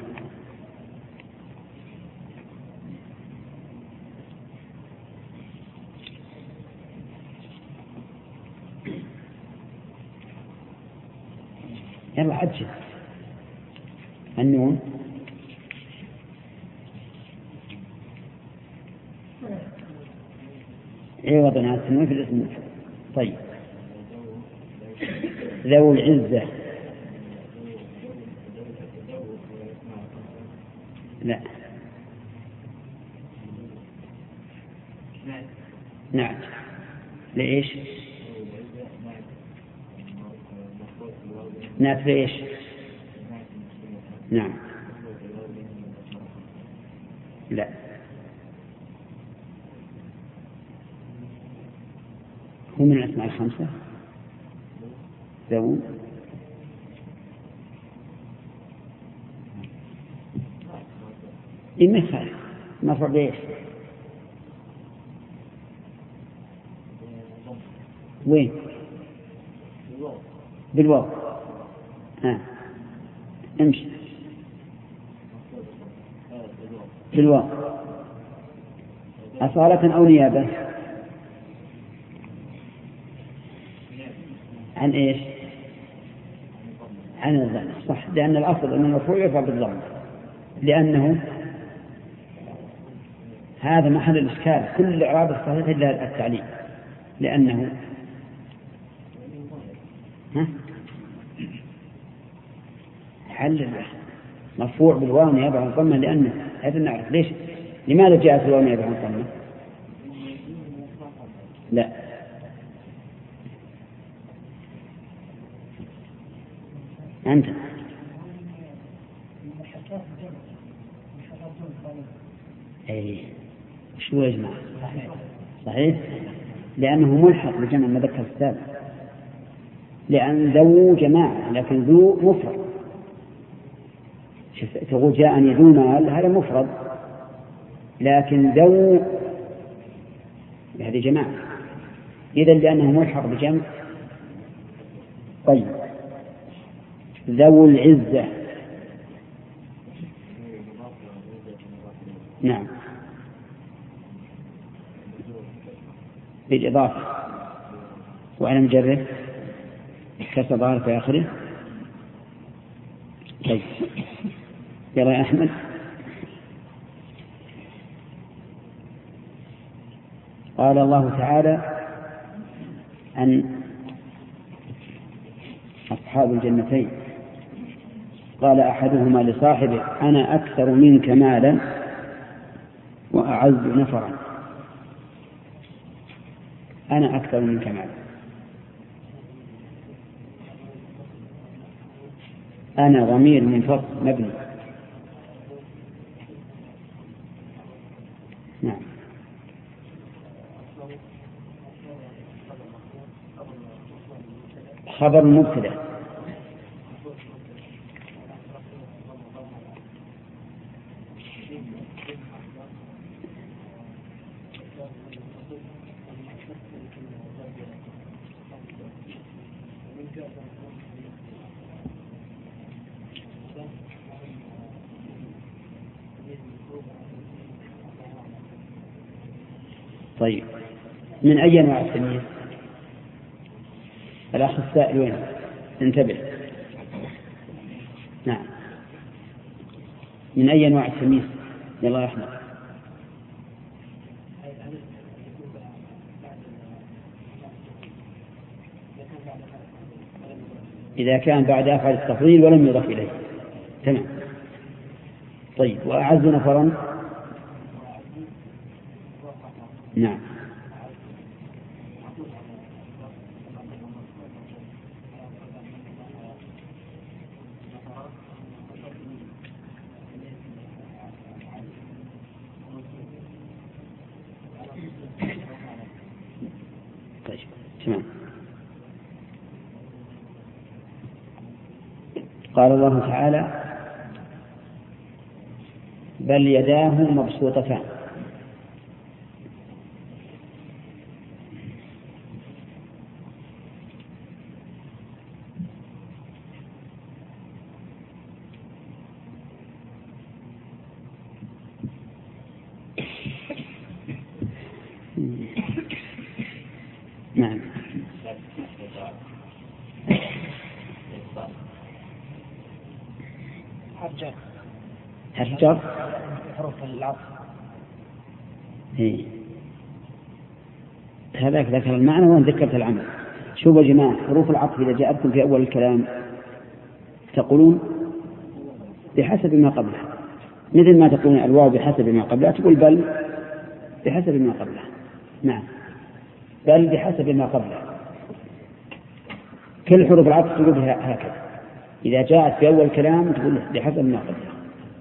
يلا عجل. النون عوض عن التنوين في الاسم. طيب ذو العزة لا نعم. لإيش نعت لإيش؟ نعم لا هو من الأسماء الخمسة ذو مثال مرفوع بإيش؟ وين؟ بالواو. امشي بالواو أصالة أو نيابة عن إيش؟ عن الضم. صح لأن الأصل أن المرفوع يرفع بالضم لأنه هذا محل الإشكال. كل الإعراب الصحيح إلا التعليل لأنه حل مرفوع بالواو نيابة عن الضمة لأنه هذا نعرف ليش لماذا جاءت الواو نيابة عن الضمة. لا أنت أي شو يا جماعة؟ صحيح لأنه ملحق بجمع المذكر السالم لأن ذو جماعة لكن ذو مفرد. تقول جاءني ذو مال هذا مفرد لكن ذو هذه جماعة إذن لأنه ملحق بجمع. طيب ذو العزة نعم بالإضافة وأنا مجرد كسر ظاهر في آخره. طيب يلا يا أحمد. قال الله تعالى عن أصحاب الجنتين قال أحدهما لصاحبه أنا أكثر منك مالا وأعز نفرا. أنا أكثر منك مالا. أنا ضمير منفصل مبني. نعم خبر مبتدأ. طيب من أي أنواع التمييز؟ الأخ السائل وين؟ انتبه. نعم من أي أنواع التمييز؟ يلا يا أحمد. إذا كان بعد أفعل التفضيل ولم يضف إليه. تمام. طيب وأعز نفرا نعم. طيب تمام. قال الله تعالى بل يداه مبسوطتان. نعم. حرف حروف العطف. هذاك ذكر المعنى وأن ذكرت العمل. شوفوا يا جماعة، حروف العطف إذا جاءتكم في أول الكلام تقولون بحسب ما قبلها، مثل ما تقولون الواو بحسب ما قبلها، تقول بل بحسب ما قبلها. نعم، بل بحسب ما قبلها. كل حروف العطف تقول هكذا، إذا جاءت في أول كلام تقول بحسب ما قبلها.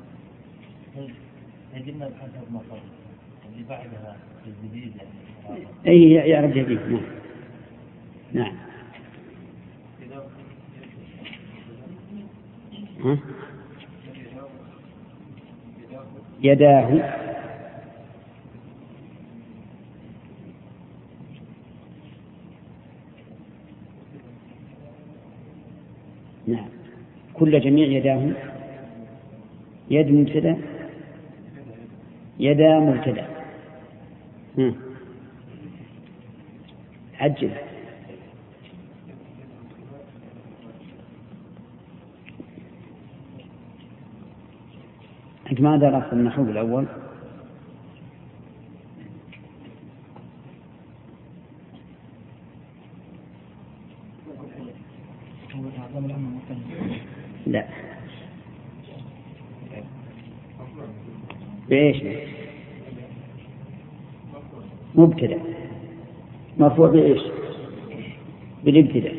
يجبنا بحسب ما قبلها اللي بعدها الجديد يعني. أي يعرف جديد. نعم. نعم. يداه نعم، كل جميع يداه. يد مبتدأ، يدا مبتدأ. عجل. أنت ما درست النحو الأول؟ لا. بإيش؟ مبتدأ مرفوع بإيش؟ بالابتداء.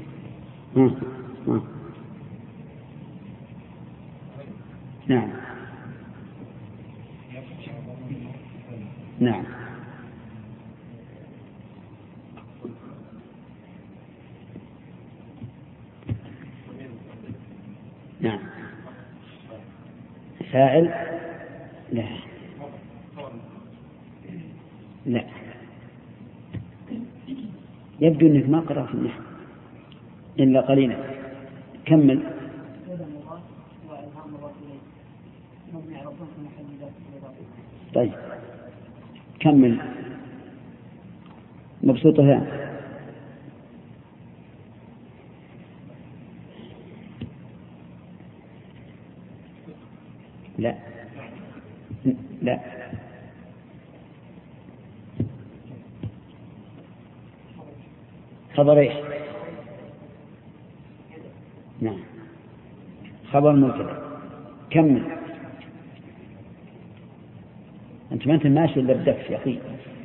نعم. نعم. نعم. فاعل. لا لا، يبدو أنك ما قرأت النحو إلا قليلا. كمل. طيب كمل. مبسوطة. لا لا، خبر ايش؟ نعم، خبر مبتدأ. كمل. انت ما انت ماشي الا بدكش يا اخي.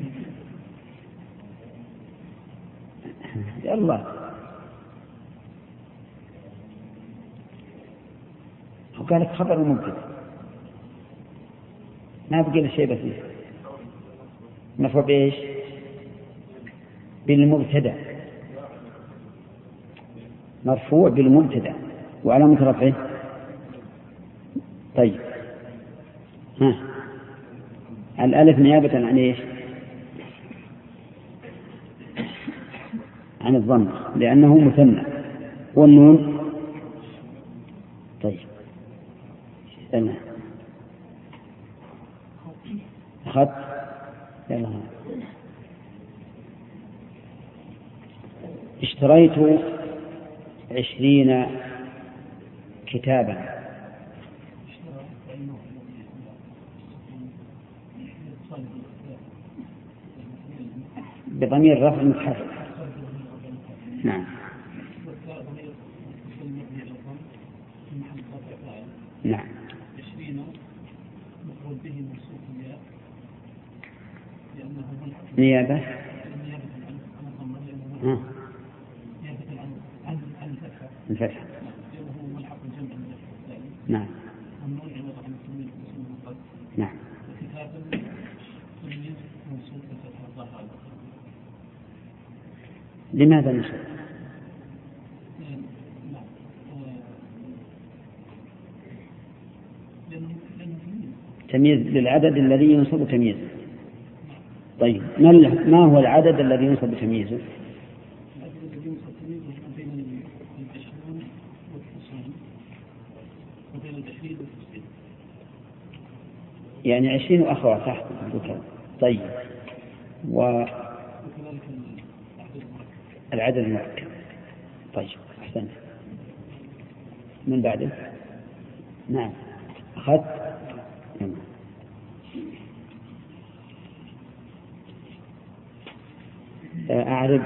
يلا وقال لك خبر مبتدأ، ما بقي له شيء بسيط. مرفوع بايش؟ بالمبتدأ. مرفوع بالمبتدأ وعلامة رفعه. طيب الألف نيابة عن ايش؟ عن الضم لأنه مثنى. والنون. طيب استنى. خط. يلا. اشتريت 20 كتابا. بضمير رفع متحرك. نعم. نعم. نيابة الفتح. نعم نعم. لماذا نشر؟ تمييز للعدد الذي ينصب تمييزه. طيب ما هو العدد الذي ينصب تمييزه؟ يعني 20 وأخوات تحت الذكر. طيب والعدد المركب. طيب أحسنت. من بعده؟ نعم أخذت. أعرف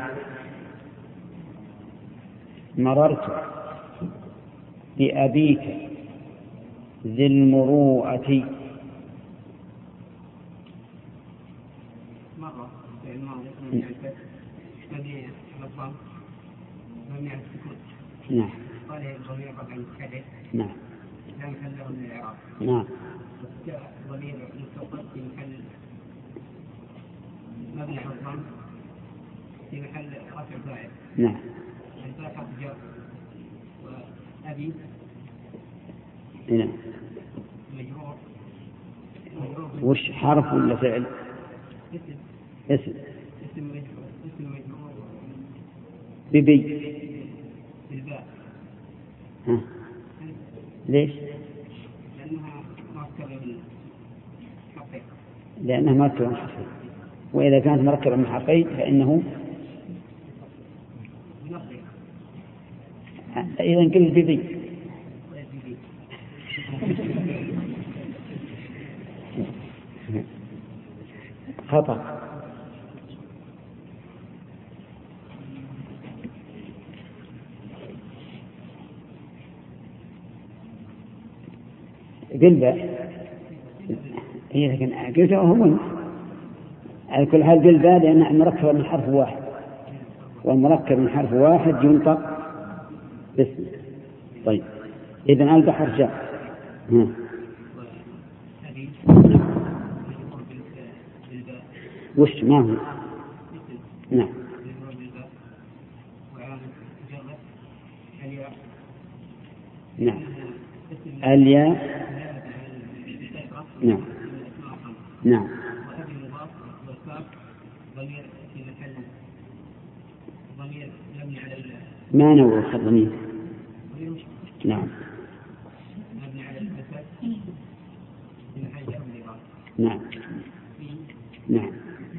مررت بأبيك ذي المروءة. مرة في الماضي هذه الضم مبني على السكون. نعم. قال الضمير قبل المتحدث. نعم. لا محل له من الإعراب. نعم. ضمير مستوقف في محل مبني على الضم في محل رفع فاعل. نعم. الفاء حرف جر وأبي. نعم. مجرور. وش حرف ولا فعل؟ اسم. اسم مجرور ببي. بالباء. ها. ليش؟ لأنها مركبة من حرفين، وإذا كانت مركبة من حرفين فإنه إذا قل ببي. خطأ. قلبة هي، لكن قلت هو على كل حال قلبة لأنها مركبة من حرف واحد، والمركب من حرف واحد ينطق باسم. طيب إذن البحر جاء. وش ما هو؟ نعم. نعم. الياء. نعم. نعم. ما نوع الضمير؟ نعم. نعم. نعم.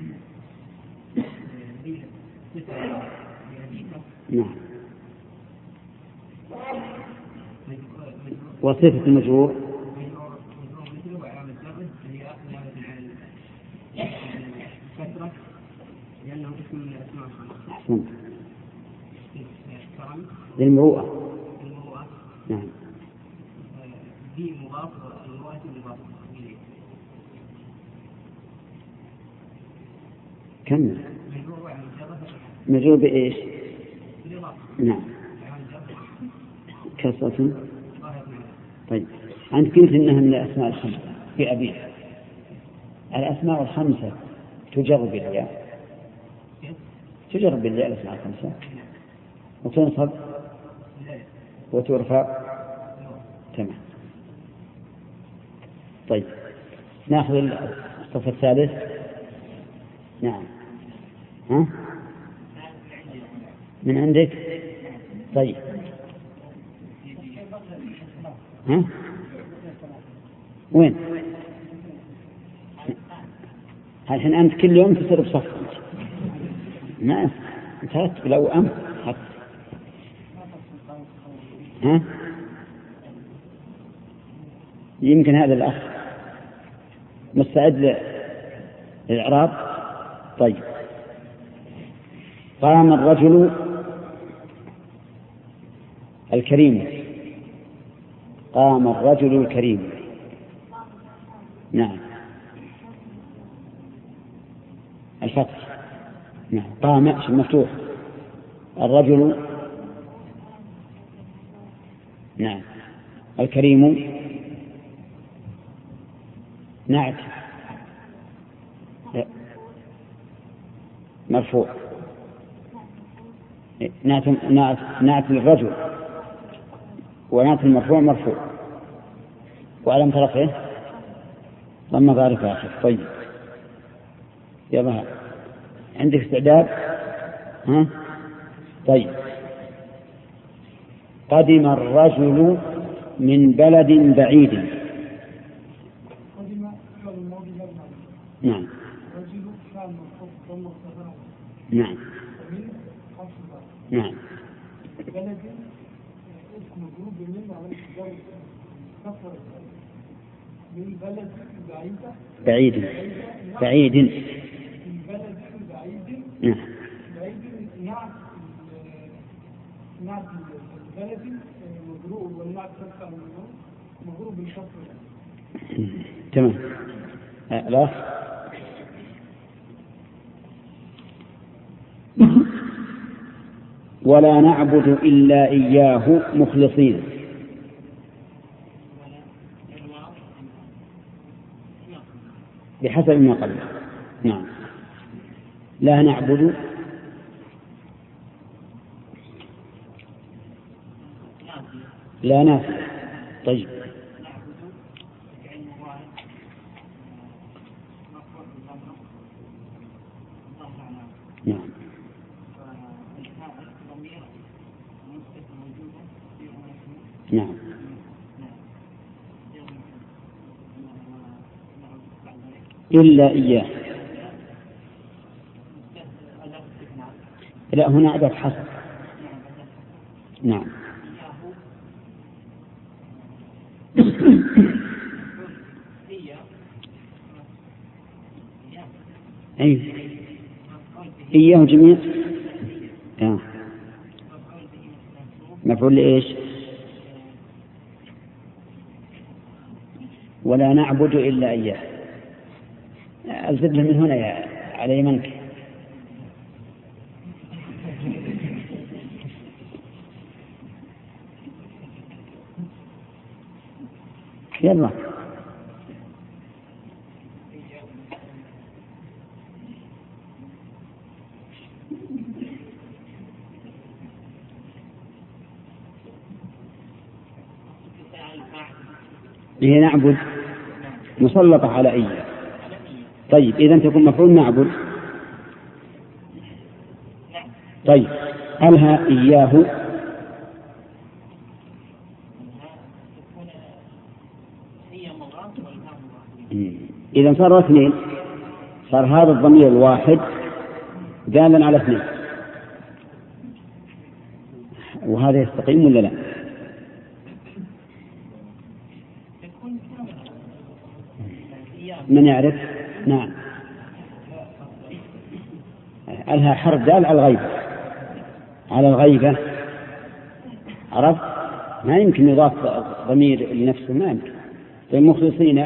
نعم. وصفة المجرور أحسنت. للمروءة. نعم. كمل. مجرور بإيش؟ نعم. كسرة. طيب أنت قلت إنها من الأسماء الخمسة في أبيها. الأسماء الخمسة تجرب بالياء، تجرب بالياء الأسماء الخمسة وتنصب وترفع. تمام. طيب نأخذ الصف الثالث. نعم. ها؟ من عندك؟ طيب. ها؟ وين؟ الحين أنت كل يوم تصير بصف. ما انتهت لو أمس. ها؟ يمكن هذا الأخ مستعد للإعراب. طيب قام الرجل الكريم. قام الرجل الكريم. نعم. الفتح. نعم قام مفتوح. الرجل نعم. الكريم نعت مرفوع. نعت للرجل ونعت المرفوع مرفوع وعلم رفعه ضم ظاهر في آخر. طيب يلا عندك استعداد؟ ها؟ طيب قدم الرجل من بلد بعيد. نعم نعم نعم. بلد اسم جروب من بلد بعيدة بعيد بعيد. من بلد بعيد. نعم. بعيد نعت البلد مجروب والنعت تبقى مجروب بالكسر. تمام. لا ولا نعبد إلا إياه مخلصين. بحسب ما قبل. نعم لا نعبد لا نافع. طيب نعم نعم إلا إياه. لا هنا أداة حصر. نعم أي إياه جميع. مفعول لإيش؟ ولا نعبد إلا إياه. أزد من هنا يا علي منك. يلا هي نعبد مسلطة على إياه. طيب إذن تكون مفعول نعبد. طيب ألها إياه إذن صار اثنين. صار هذا الضمير الواحد دالا على اثنين. وهذا يستقيم ولا لا؟ من يعرف؟ نعم ألها حرف دال على الغيبة. على الغيبة عرفت؟ ما يمكن يضاف ضمير لنفسه ما يمكن. المخلصين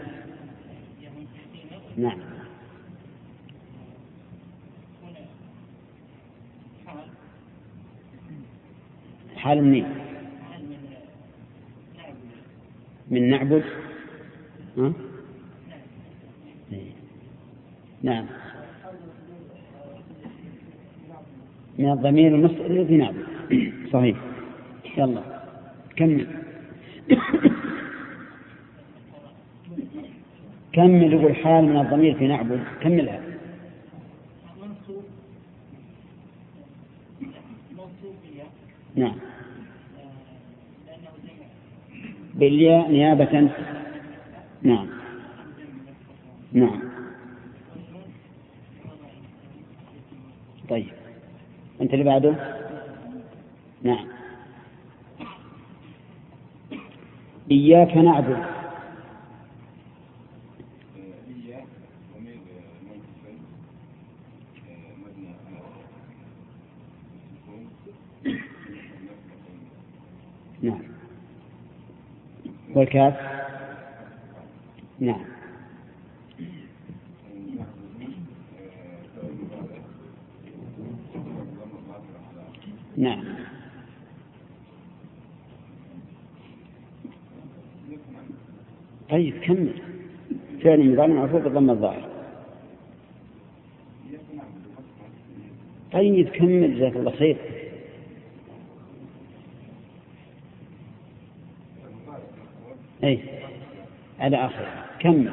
نعم حال منين؟ من نعبد. ها؟ نعم من الضمير المصدر الذي نعبد. صحيح. يلا كمل. كمل. يقول حال من الضمير في نعبد. كملها. نعم بالياء نيابة. نعم نعم. طيب أنت اللي بعده. نعم إياك نعبد. نعم والكاف. نعم نعم. طيب كمل. فعل مضارع مرفوع بالضم الظاهر. طيب كمل جزاك الله خير. أي على آخر كمل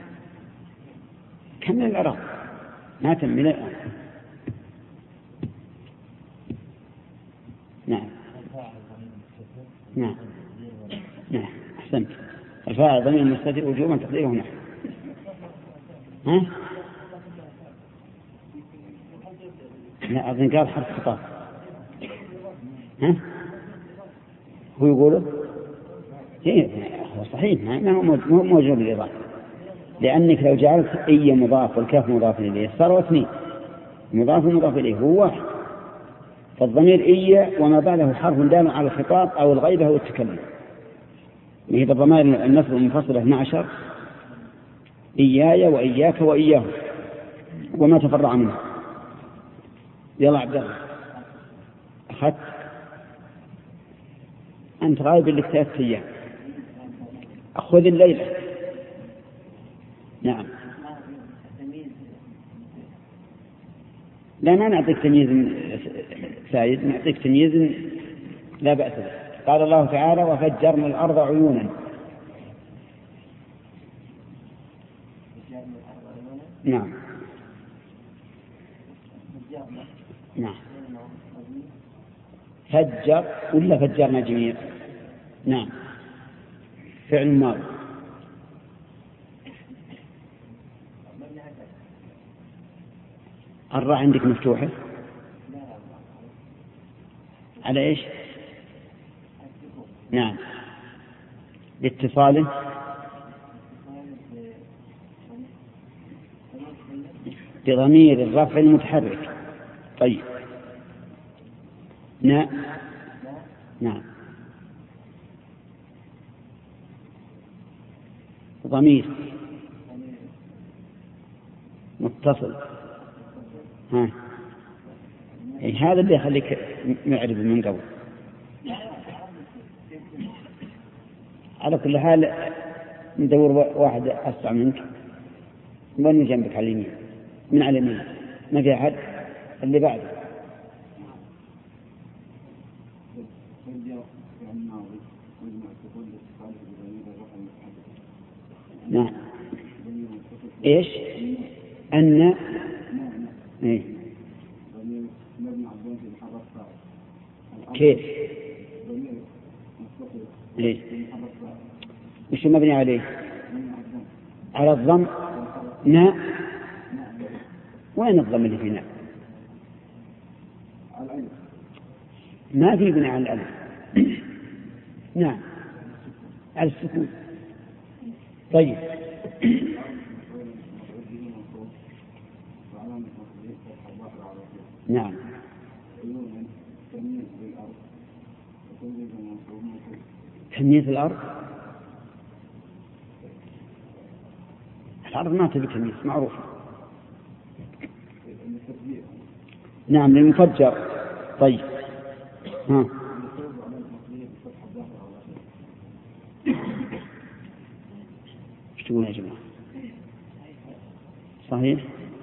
العراق ما تمل الآن. نعم نعم نعم أحسنت. الفاعل ضمير مستتر وجوبا تقديره نحو. ها؟ لا أظن قال حرف خطاب. ها؟ هو يقوله؟ إيه هو صحيح ما هو موجود بالإضافة، لأنك لو جعلت أي مضاف والكاف مضاف إليه صاروا اثنين، مضاف ومضاف إليه هو واحد. فالضمير إيا وما بعده حرف دال على الخطاب أو الغيبة أو التكلم. هي الضمائر النصب المنفصلة 12 إياي وإياك وإياه وما تفرع منه. يلا عبد الله أخذت أنت غايب لك 3 أيام. أخذ الليلة. نعم. لا ما نعطيك تمييز سعيد، نعطيك تمييز لا بأس به. قال الله تعالى وفجرنا الأرض عيونا. نعم نعم. فجر ولا فجرنا جميع؟ نعم فعل ماضي. الراء عندك مفتوحة على إيش؟ نعم لاتصاله بضمير الرفع المتحرك. طيب نعم نعم ضمير متصل. ها هذا اللي يخليك معرض من قبل. على كل حال ندور واحد أسرع منك وين جنبك على اليمين، من على اليمين ما في أحد. اللي بعده نعم إيش أن إيه؟ كيف إيه؟ وش مبني عليه؟ على الضم. ناء وين الضم اللي فينا؟ ما في بناء على الألف. نعم على السكون. طيب نعم تمييز الأرض. الأرض ما تبي تمييز معروف. نعم للمفجر. طيب ها ايش تقول يا جماعة؟ صحيح.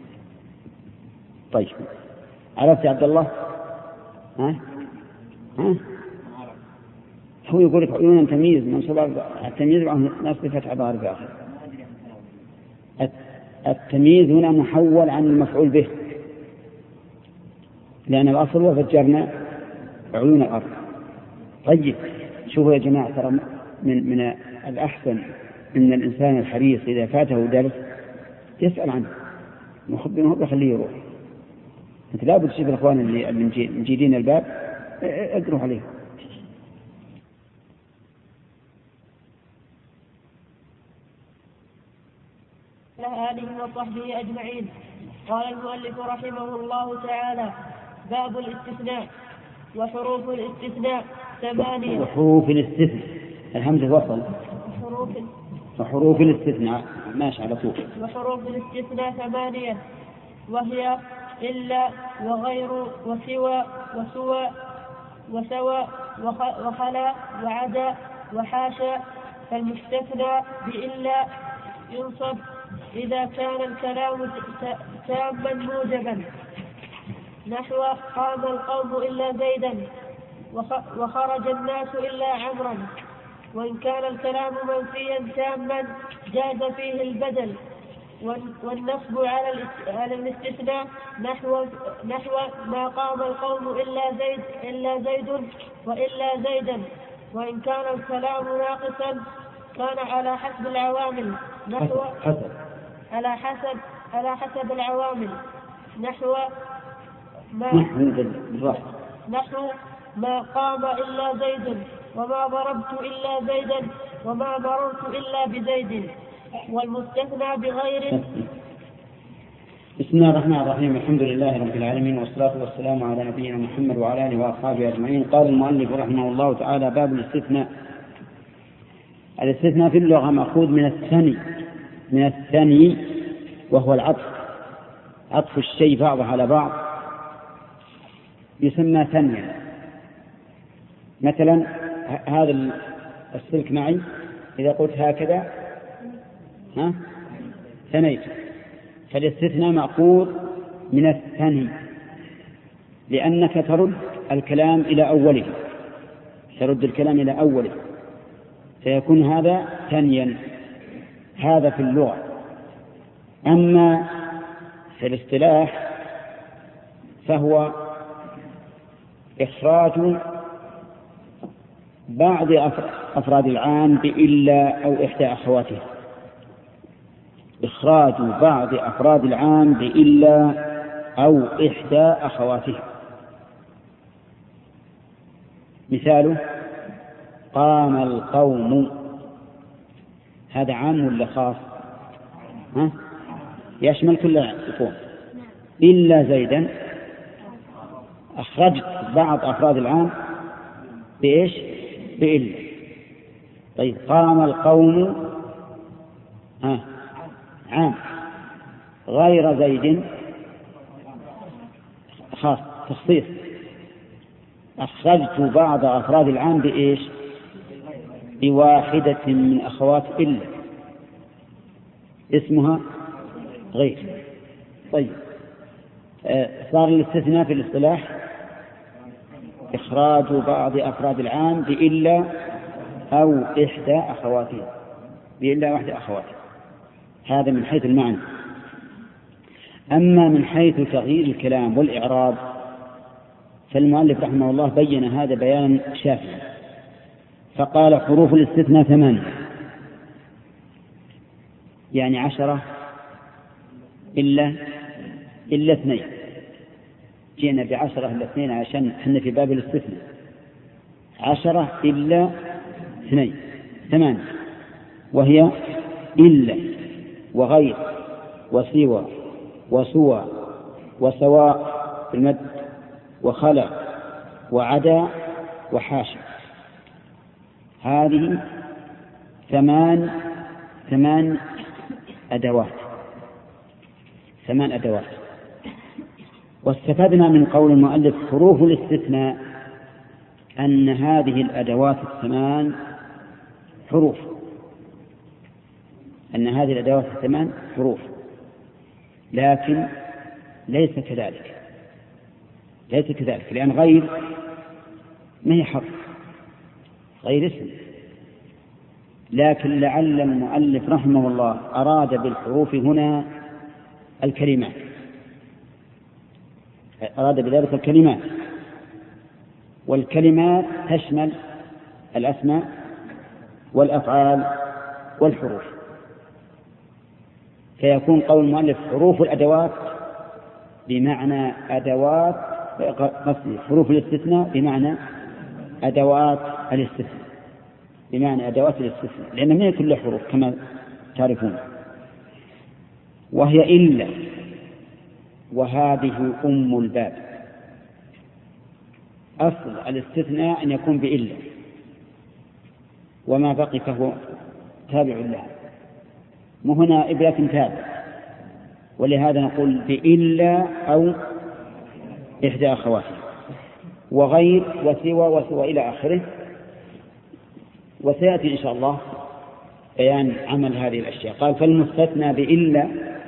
طيب عرفت يا عبد الله؟ ها هو يقول لك عيونا تمييز منصوب التمييز نصب فتح ظاهر في آخر. التمييز هنا محول عن المفعول به، لأن الأصل وفجرنا عيون الأرض. طيب شوفوا يا جماعة، ترى من الأحسن إن الإنسان الحريص إذا فاته درس يسأل عنه وخبره خليه يروح. أنت لا بد تشوف الأخوان اللي مجيدين الباب اقروا عليه. آله وصحبه أجمعين. قال المؤلف رحمه الله تعالى: باب الاستثناء. وحروف الاستثناء 8. وحروف الاستثناء الهمزة وصل. وحروف الاستثناء ماشي على طول. وحروف الاستثناء 8 وهي إلا وغير وسوى وسوى وسوى وخلا وعدا وحاشا. فالمستثنى بإلا ينصب إذا كان الكلام تاما موجبا، نحو قام القوم إلا زيدا وخرج الناس إلا عمرا. وإن كان الكلام منفيا تاما جاز فيه البدل والنصب على الاستثناء، نحو ما قام القوم إلا زيد وإلا زيدا. وإن كان الكلام ناقصا كان على حسب العوامل، على حسب العوامل، نحو ما قام إلا زيد وما ضربت إلا زيدا وما مررت إلا بزيد. والمستثنى بغير. بسم الله الرحمن الرحيم. الحمد لله رب العالمين، والصلاة والسلام على نبينا محمد وعلى آله وأصحابه أجمعين. قال المؤلف رحمه الله تعالى: باب الاستثناء. الاستثناء في اللغة مأخوذ من الثني وهو العطف، عطف الشيء بعضه على بعض يسمى ثنيا. مثلا هذا السلك معي، إذا قلت هكذا ثنيت، فالاستثناء مأخوذ من الثني، لأنك ترد الكلام إلى أوله، فيكون هذا ثنيا. هذا في اللغة. أما في الاصطلاح فهو إخراج بعض أفراد العام بإلا أو إحدى أخواته. إخراج بعض أفراد العام بإلا أو إحدى أخواته. مثاله: قام القوم، هذا عام ولا خاص؟ يشمل كل القوم. إلا زيدا، أخرجت بعض أفراد العام بإيش؟ بإلا. طيب قام القوم عام، غير زيد خاص تخصيص. أخرجت بعض أفراد العام بإيش؟ بواحدة من أخوات إلا، اسمها غير. طيب صار الاستثناء في الاصطلاح إخراج بعض أفراد العام بإلا أو إحدى أخواته، بإلا واحدة أخواته. هذا من حيث المعنى. أما من حيث تغيير الكلام والإعراب فالمؤلف رحمه الله بين هذا بيانا شافيا، فقال: حروف الاستثناء 8، يعني 10 إلا 2. جئنا ب10 إلا 2 عشان حنا في باب الاستثناء. 10 إلا 2 8، وهي إلا وغير وسوى وسوى وسواء في المد وخلا وعدا وحاشا. هذه 8 أدوات. واستفدنا من قول المؤلف حروف الاستثناء أن هذه الأدوات 8 حروف، لكن ليس كذلك، لأن غير ما هي حرف، غير اسم. لكن لعل المؤلف رحمه الله أراد بالحروف هنا الكلمات، أراد بذلك الكلمات، والكلمات تشمل الأسماء والأفعال والحروف. فيكون قول المؤلف حروف الأدوات بمعنى أدوات، قصدي حروف الاستثناء بمعنى أدوات الاستثناء، لأن ما هي كل حروف كما تعرفون. وهي إلا، وهذه أم الباب. أصل الاستثناء أن يكون بإلا، وما بقي فهو تابع لها، مهنا إبلة تابع. ولهذا نقول بإلا أو إحدى أخواتها. وغير وسوى وسوى إلى آخره. وسيأتي إن شاء الله بيان عمل هذه الأشياء. قال فالمستثنى بإلا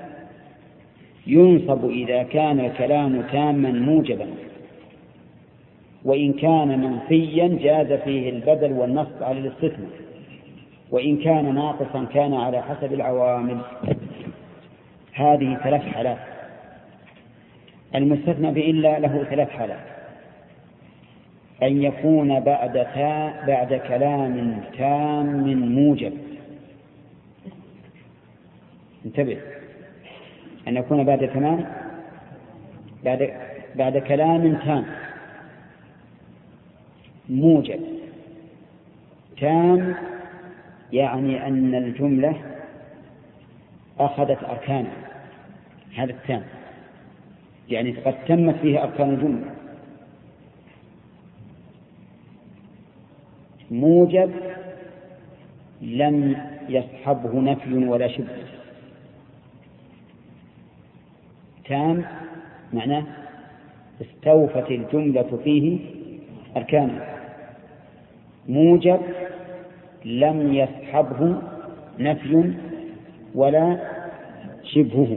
ينصب إذا كان الكلام تاما موجبا، وإن كان منفيا جاز فيه البدل والنصب على الاستثناء، وإن كان ناقصا كان على حسب العوامل. هذه 3 حالات. المستثنى بإلا له 3 حالات: أن يكون بعد كلام تام موجب. انتبه، أن يكون بعد كلام تام موجب. تام يعني أن الجملة أخذت أركانا، هذا التام، يعني قد تمت فيه أركان الجملة. موجب لم يصحبه نفي ولا شبه. تام معناه استوفت الجملة فيه أركانا. موجب لم يصحبه نفي ولا شبهه.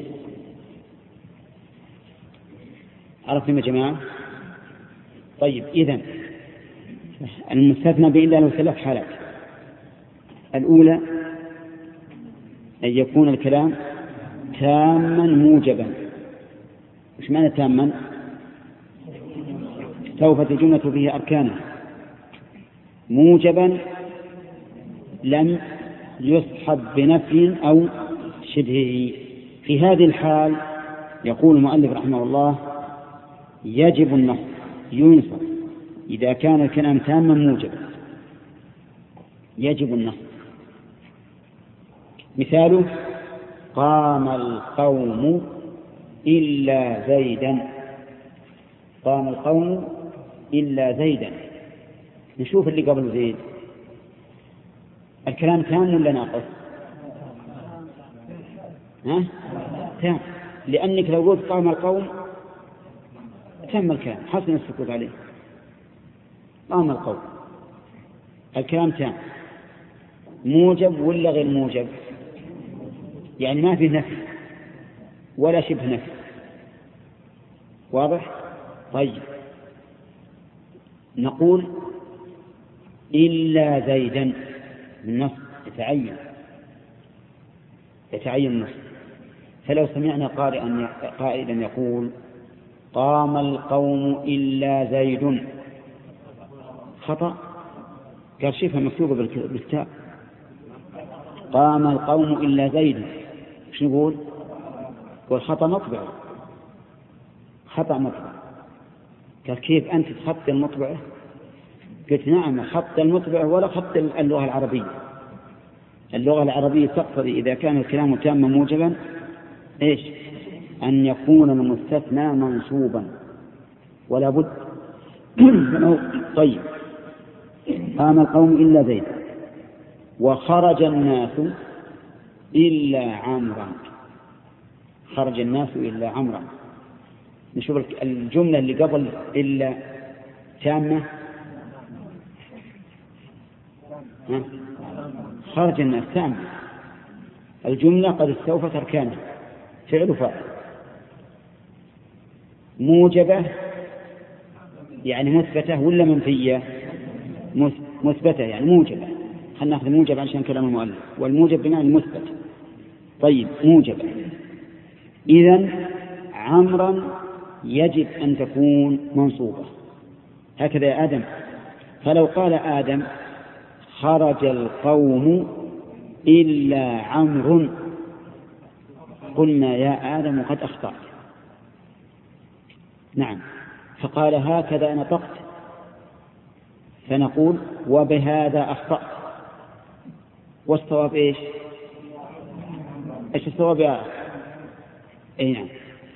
عرفتم يا جماعة؟ طيب، إذن المستثنى بإلا له 3 حالات. الأولى أن يكون الكلام تاما موجبا. إيش معنى تاما؟ استوفت الجملة فيه أركانا. موجبا لم يصحب بنفي أو شبهه. في هذه الحال يقول المؤلف رحمه الله يجب النصب، ينصب إذا كان الكلام تاما موجبا، يجب النصب. مثاله: قام القوم إلا زيدا. قام القوم إلا زيدا. نشوف اللي قبل زيد، الكلام تام ولا ناقص؟ تام، لأنك لو قلت قام القوم تم الكلام، حسن السكوت عليه. قام القوم، الكلام تام. موجب ولا غير موجب؟ يعني ما في نفي ولا شبه نفي. واضح؟ طيب، نقول إلا زيدا بالنص يتعين النص. فلو سمعنا قائلا يقول قام القوم إلا زيد، خطأ. قال شوفها مكتوبة بالتاء، قام القوم إلا زيد. ايش نقول؟ والخطأ مطبع، خطأ مطبع. قال كيف أنت تخط المطبعة؟ قلت نعم، خط المطبعة ولا خط اللغة العربية. اللغة العربية تقتضي إذا كان الكلام تاما موجبا إيش؟ أن يكون المستثنى منصوبا ولا بد. طيب، قام القوم إلا زيد، وخرج الناس إلا عمرا. خرج الناس إلا عمرا. نشوف الجملة اللي قبل إلا تامة. خرج الناس تامة، الجملة قد استوفت أركانها، فعل وفاعل. موجبة يعني مثبتة ولا منفية؟ مثبتة يعني موجبة. خلنا نأخذ موجب عشان كلام المؤلف، والموجب بمعنى المثبت. طيب، موجبة. إذن عمرا يجب أن تكون منصوبة، هكذا يا آدم. فلو قال آدم خرج القوم إلا عمرو، قلنا يا آدم قد أخطأت. نعم، فقال هكذا نطقت، فنقول وبهذا أخطأت. والصواب إيش الصواب يا أي نعم،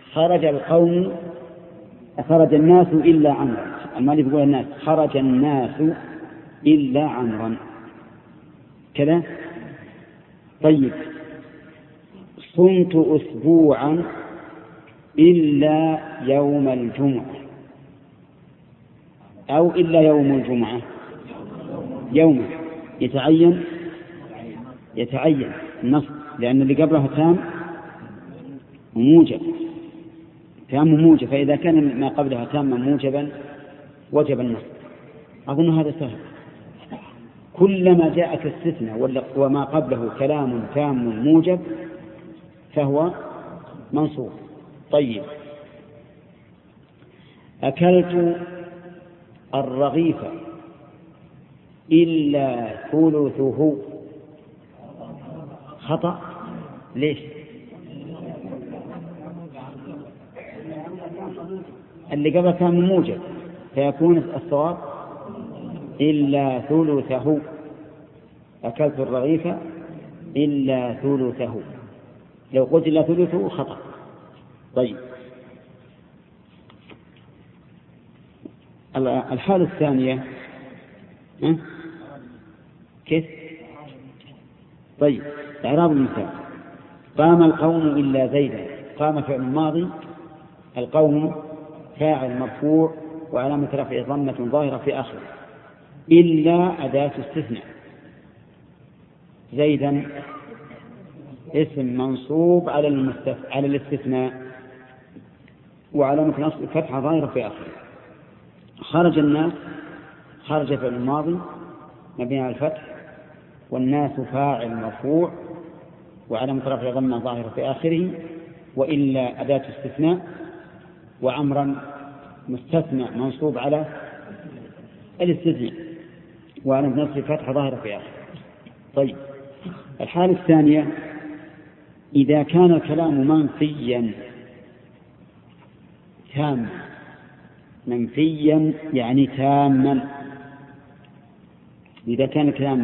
خرج الناس إلا عمرا. المؤلف يقول الناس، خرج الناس إلا عمرا كذا. طيب، صمت أسبوعا إلا يوم الجمعة. أو إلا يوم الجمعة يوم يتعين النصب، لأن اللي قبله تام موجب، فإذا كان ما قبلها تاما موجبا وجب النصب. أظن هذا سهل. كلما جاءك استثناء وما قبله كلام تام موجب فهو منصوب. طيب، أكلت الرغيف إلا ثلثه. خطأ. ليش؟ اللي قبل كان موجب، فيكون الصواب إلا ثلثه. أكلت الرغيف إلا ثلثه. لو قلت إلا ثلثه خطأ. طيب، الحالة الثانية كيف؟ طيب، إعراب المثال: قام القوم إلا زيدا. قام فعل ماضي، القوم فاعل مرفوع وعلامة رفعه ضمة ظاهرة في آخره، إلا أداة استثناء. زيدا اسم منصوب على الاستثناء وعلامة نصب فتحة ظاهرة في آخره. خرج الناس، خرج فعل الماضي مبني على الفتح، والناس فاعل مرفوع وعلامة رفعه ضمة ظاهرة في آخره، وإلا أداة استثناء، وعمرا مستثنى منصوب على الاستثناء وعلامة نصب فتحة ظاهرة في آخره. طيب، الحالة الثانية: إذا كان الكلام منفيا تاما، منفيا يعني تاما. إذا كان الكلام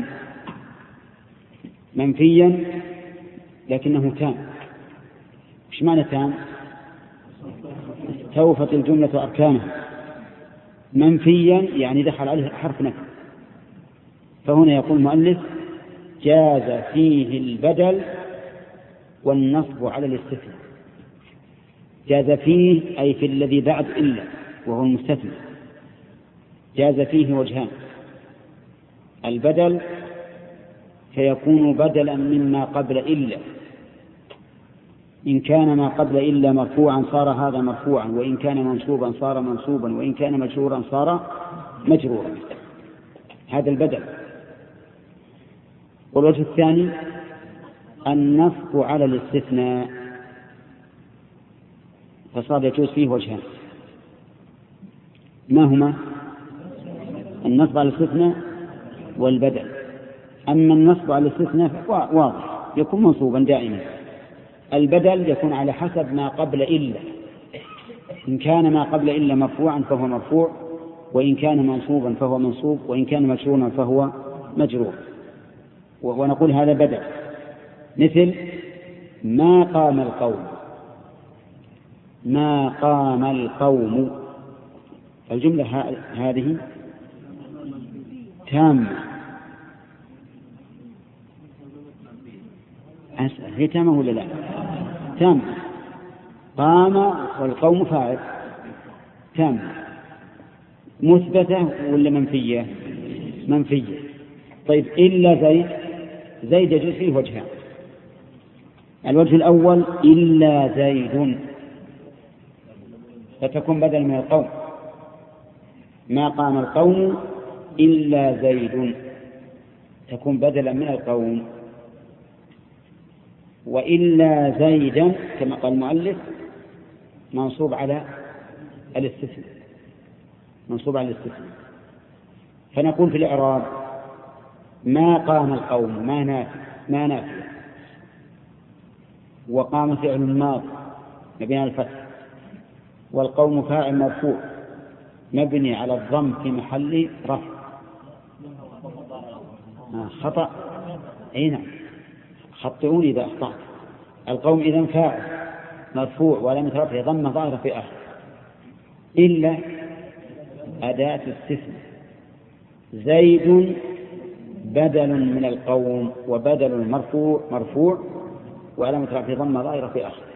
منفيا لكنه تام. إيش معنى تام؟ استوفت الجملة أركانها. منفيا يعني دخل عليه حرف نفي. فهنا يقول المؤلف: جاز فيه البدل والنصب على الاستثناء. جاز فيه أي في الذي بعد إلا وهو المستثنى. جاز فيه وجهان: البدل فيكون بدلا مما قبل إلا، إن كان ما قبل إلا مرفوعا صار هذا مرفوعا، وإن كان منصوبا صار منصوبا، وإن كان مجرورا صار مجرورا. هذا البدل. والوجه الثاني النصب على الاستثناء، فصار يجوز فيه وجهان. ما هما؟ النصب على الاستثناء والبدل. أما النصب على الاستثناء واضح يكون منصوبا دائما. البدل يكون على حسب ما قبل إلا، إن كان ما قبل إلا مرفوعا فهو مرفوع، وإن كان منصوبا فهو منصوب، وإن كان مجرورا فهو مجرور. ونقول هذا بدل، مثل ما قام القوم. ما قام القوم، الجملة هذه تامة. أسأل: هي تامة ولا لا؟ تامة. قام والقوم فاعل، تامة. مثبتة ولا منفية؟ منفية. طيب، إلا زيد يجوز فيه وجهان. الوجه الأول: إلا زيد، فتكون بدل من القوم. ما قام القوم إلا زيد، تكون بدلا من القوم. وإلا زيدا كما قال المؤلف منصوب على الاستثناء، منصوب على الاستثناء. فنقول في الإعراب: ما قام القوم ما نافع، وقام فعل ماضي مبني على الفتح، والقوم فاعل مرفوع مبني على الضم في محل رفع. خطأ. أي نعم، خطئوني إذا أخطأت. القوم إذن فاعل مرفوع ولم رفعه ضمة ظاهرة في آخر، إلا أداة استثناء. زيد بدل من القوم، وبدل مرفوع وعلامة رفعه ضمة ظاهرة في آخر.